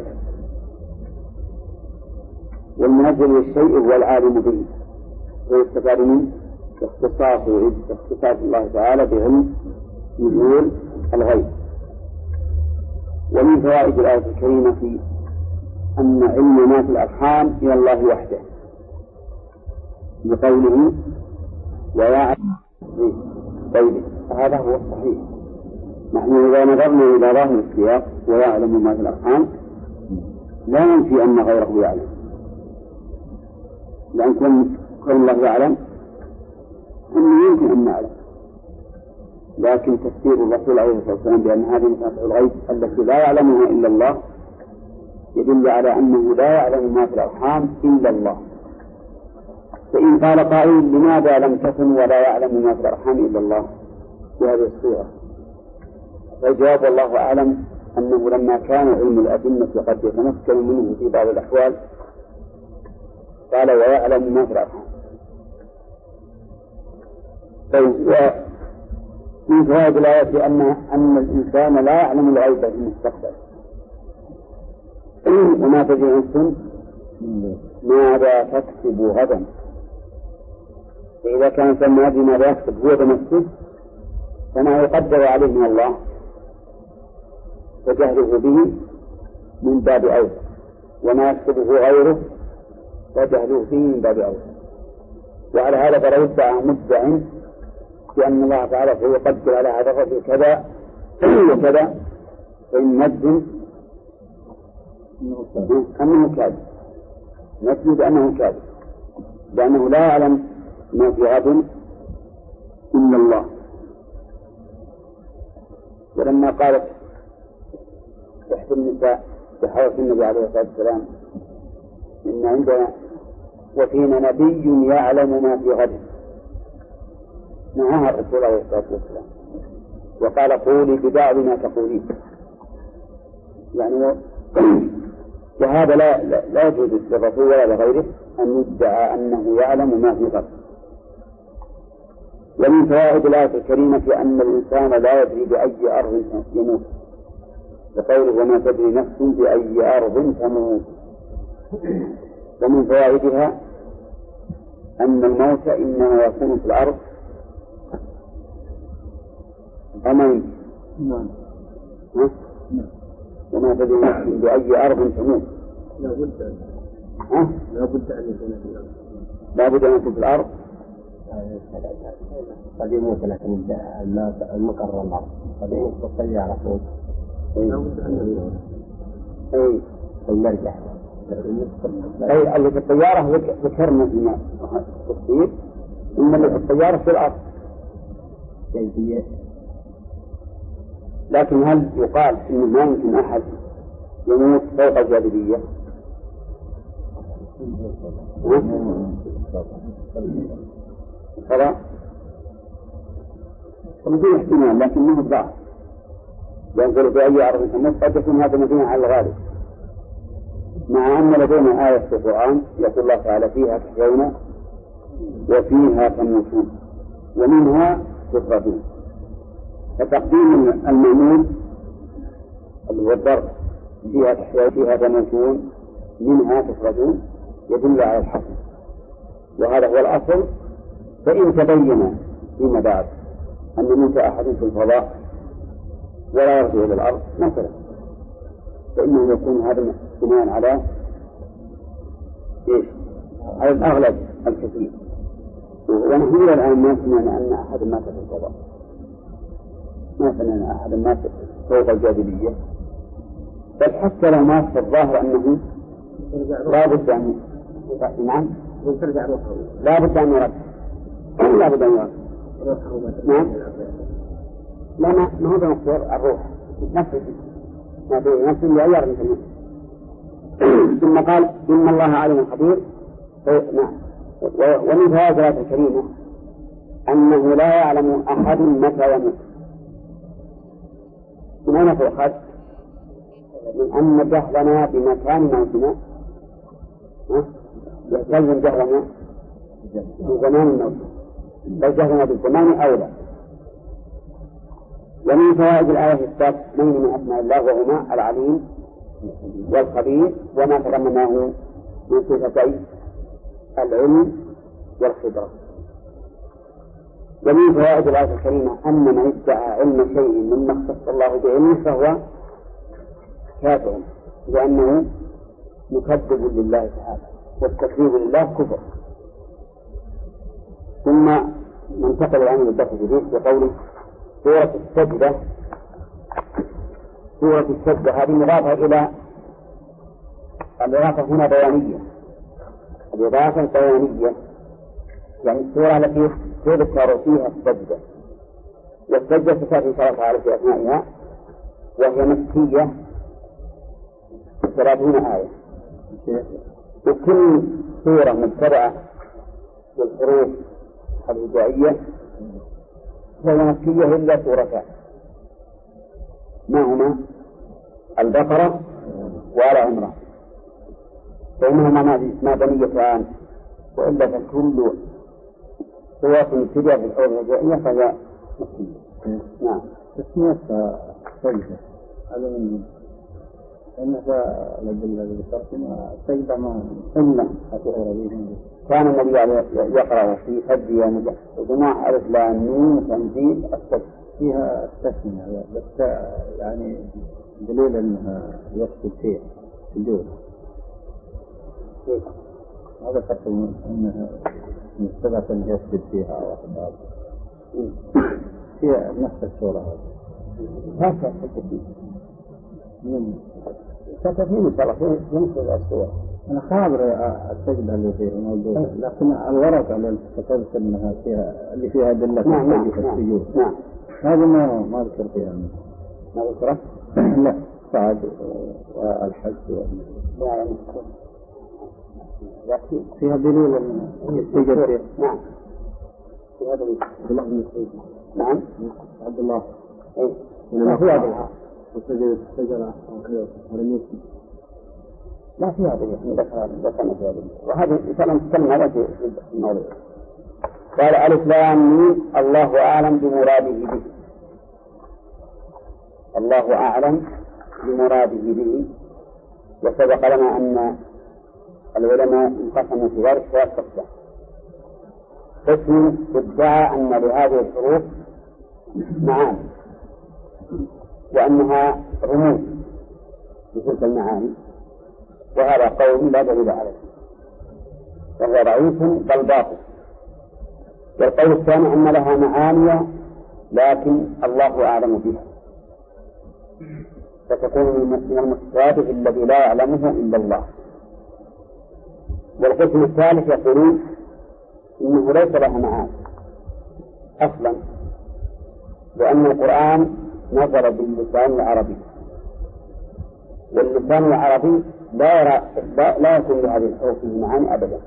والمنزل للشيء هو العالم به، ويستفاد منه اختصاص الله تعالى بعلم نزول الغيث. ومن فوائد الآية الكريمة في أن علم ما في الأرحام إلى الله وحده، بقوله ويعلم غيبه. هذا هو الصحيح. نحن إذا نظرنا إلى ظاهر السياق ويعلم ما في الأرحام لا ينفي أن غيره يعلم، لأن كون الله يعلم أنه يمكن أن نعلم، لكن تفسير الرسول عليه الصلاة والسلام بأن هذه مفاتيح الغيب التي لا يعلمها إلا الله يدل على أنه لا يعلم ما في الأرحام إلا الله. فإن قال قائل لماذا لم تكن ولا يعلم ما في الأرحام إلا الله بهذه الصورة؟ فالجواب والله أعلم أنه لما كان علم الأدلة قد يتمكن منه في بعض الأحوال قال ويعلم ما في الأرحام. من فوائد الآية أن الإنسان لا يعلم الغيب في المستقبل، وما تدري نفس ماذا تكسب غدا. فإذا كان الإنسان ما يدري ماذا يكسب هو بنفسه فما يقدر عليه من الله فجهله به من باب أولى، وما يكسبه غيره فجهله به من باب أولى. وعلى هذا فلو ادعى مدع بأن الله تعالى سيقدر على هذا الرجل كذا وكذا فإن نجد أنه كاذب، نجد أنه كاذب، لأنه لا يعلم ما في غد إلا الله. ولما قالت تحت النساء بحوث النبي عليه الصلاة والسلام إن عندنا وفينا نبي يعلم ما في غد نهاها الرسول عليه الصلاة والسلام وقال قولي ببعض ما تقولين يعني وهذا لا يجوز للرسول ولا لغيره أن يدعى أنه يعلم ما في غد. ومن فوائد الآية الكريمة أن الإنسان لا يدري بأي أرض يموت وقوله وما تدري نفس بأي أرض تموت. ومن فوائدها أن الموت إنما يكون في الأرض أمين وما تدري نفس بأي أرض تموت لا بد أن يكون في الأرض قد يموت لكن المقر الأرض قد يموت بالطيارة فوق لا بد أن أي نرجع أي اللي في الطيارة ذكرنا فيما تصير إن اللي في الطيارة في الأرض جاذبية. لكن هل يقال إنه ما يمكن أحد يموت فوق الجاذبية؟ خلاص بدون احتمال لكن ما هو ضعف ينزل في أي أرض تموت قد يكون هذا مبني على الغالب مع أن لدينا آية في القرآن يقول الله تعالى فيها تحيون وفيها تموتون ومنها تخرجون فتقديم المأمول اللي هو الضرب فيها تحيون فيها تموتون منها تخرجون يدل على الحصر وهذا هو الأصل. فإن تبين فيما بعد أن موت أحد في الفضاء ولا يرجع إلى الأرض مثلا فإنه يكون هذا بناء على إيش؟ على الأغلب الكثير. ونحن إلى الآن ما سمعنا أن أحد مات في الفضاء ما سمعنا أن أحد مات فوق الجاذبية بل حتى لو مات فالظاهر أنه لا بد أن نعم لا بد أن يرد لا بد أن يرد نعم لا ما هو بمقصور الروح نفسه ما في نفسه لأيار مثل ثم قال إن الله عليم خبير. نعم. ومن فوائد الآية الكريمة أنه لا يعلم أحد متى يموت. من أين تؤخذ؟ من أن جهلنا بمكان موتنا يستلزم جهلنا بزمان الموت بل جهلنا بالزمان أولى. ومن فوائد الآية إثبات اثنين من أسماء الله وهما العليم والخبير وما تضمناه من صفتي العلم والخبرة. ومن فوائد الآية الكريمة أن من ادعى علم شيء مما اختص الله بعلمه فهو كافر لأنه مكذب لله تعالى والتكذيب لله كفر. ثم ننتقل الآن للدرس الجديد بقوله سورة السجدة. سورة السجدة هذه مضافة إلى الإضافة هنا بيانية. الإضافة بيانية يعني السورة التي تذكر فيها السجدة والسجدة تأتي إن شاء الله تعالى في أثنائها وهي مكية 30 آية. وكل سورة مبتدأة بالحروف الهجائية فهي مكية إلا سورتان ما هما البقرة وآل عمران فإنهما مدنيتان وإلا فكل سورة مبتدأة بالحروف الهجائية فهي مكية. نعم. تسمية السجدة هذا من إنها الذي ذكرتنا سجدة ما سنة كان النبي يقرأ في حج يوم الجمعة ألف لام ميم تنزيل السجدة فيها التسمية بس يعني دليل أنها يسجد فيها سجود هذا قسم أنها مستبعة يسجد فيها واحد فيها نفس السورة هذه ستفين إن شاء الله في نفس السورة. أنا خابر السجدة اللي فيه موجودة لكن الورقة اللي كتبت أنها فيها اللي فيها دلة السجود نعم. هذا ما ذكر فيها ما ذكره؟ لا السعد والحج فيها دليل الشجر. نعم فيها دليل. نعم عبد الله ما فيها دليل. الشجرة ولم يسمع. لا فيها دليل. ذكرنا فيها دليل. وهذا إن شاء الله نتكلم هذا في الموضوع. قال ألف لام ميم الله أعلم بمراده به. الله أعلم بمراده به. وسبق لنا أن العلماء انقسموا في ذلك ثلاث أقسام. قسم ادعى أن لهذه الحروف معاني وأنها رموز بتلك المعاني، وهذا قول لا دليل عليه وهو ضعيف بل باطل. والقول الثاني أن لها معاني لكن الله أعلم بها، فتكون من المتشابه الذي لا يعلمه إلا الله. والقسم الثالث يقولون إنه ليس لها معاني أصلا، لأن القرآن نزل باللسان العربي، واللسان العربي لا يكون لهذه الحروف معاني أبدا.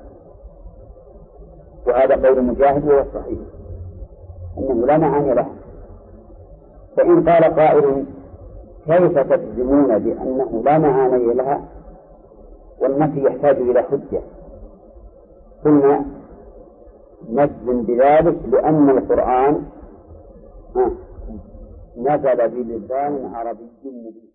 وهذا قول مجاهد وهو الصحيح أنه لا معاني لها. فإن قال قائل كيف تجزمون بأنه لا معاني لها والنفي يحتاج إلى حجة؟ قلنا نجزم بذلك لأن القرآن نزل بلسان عربي مبين.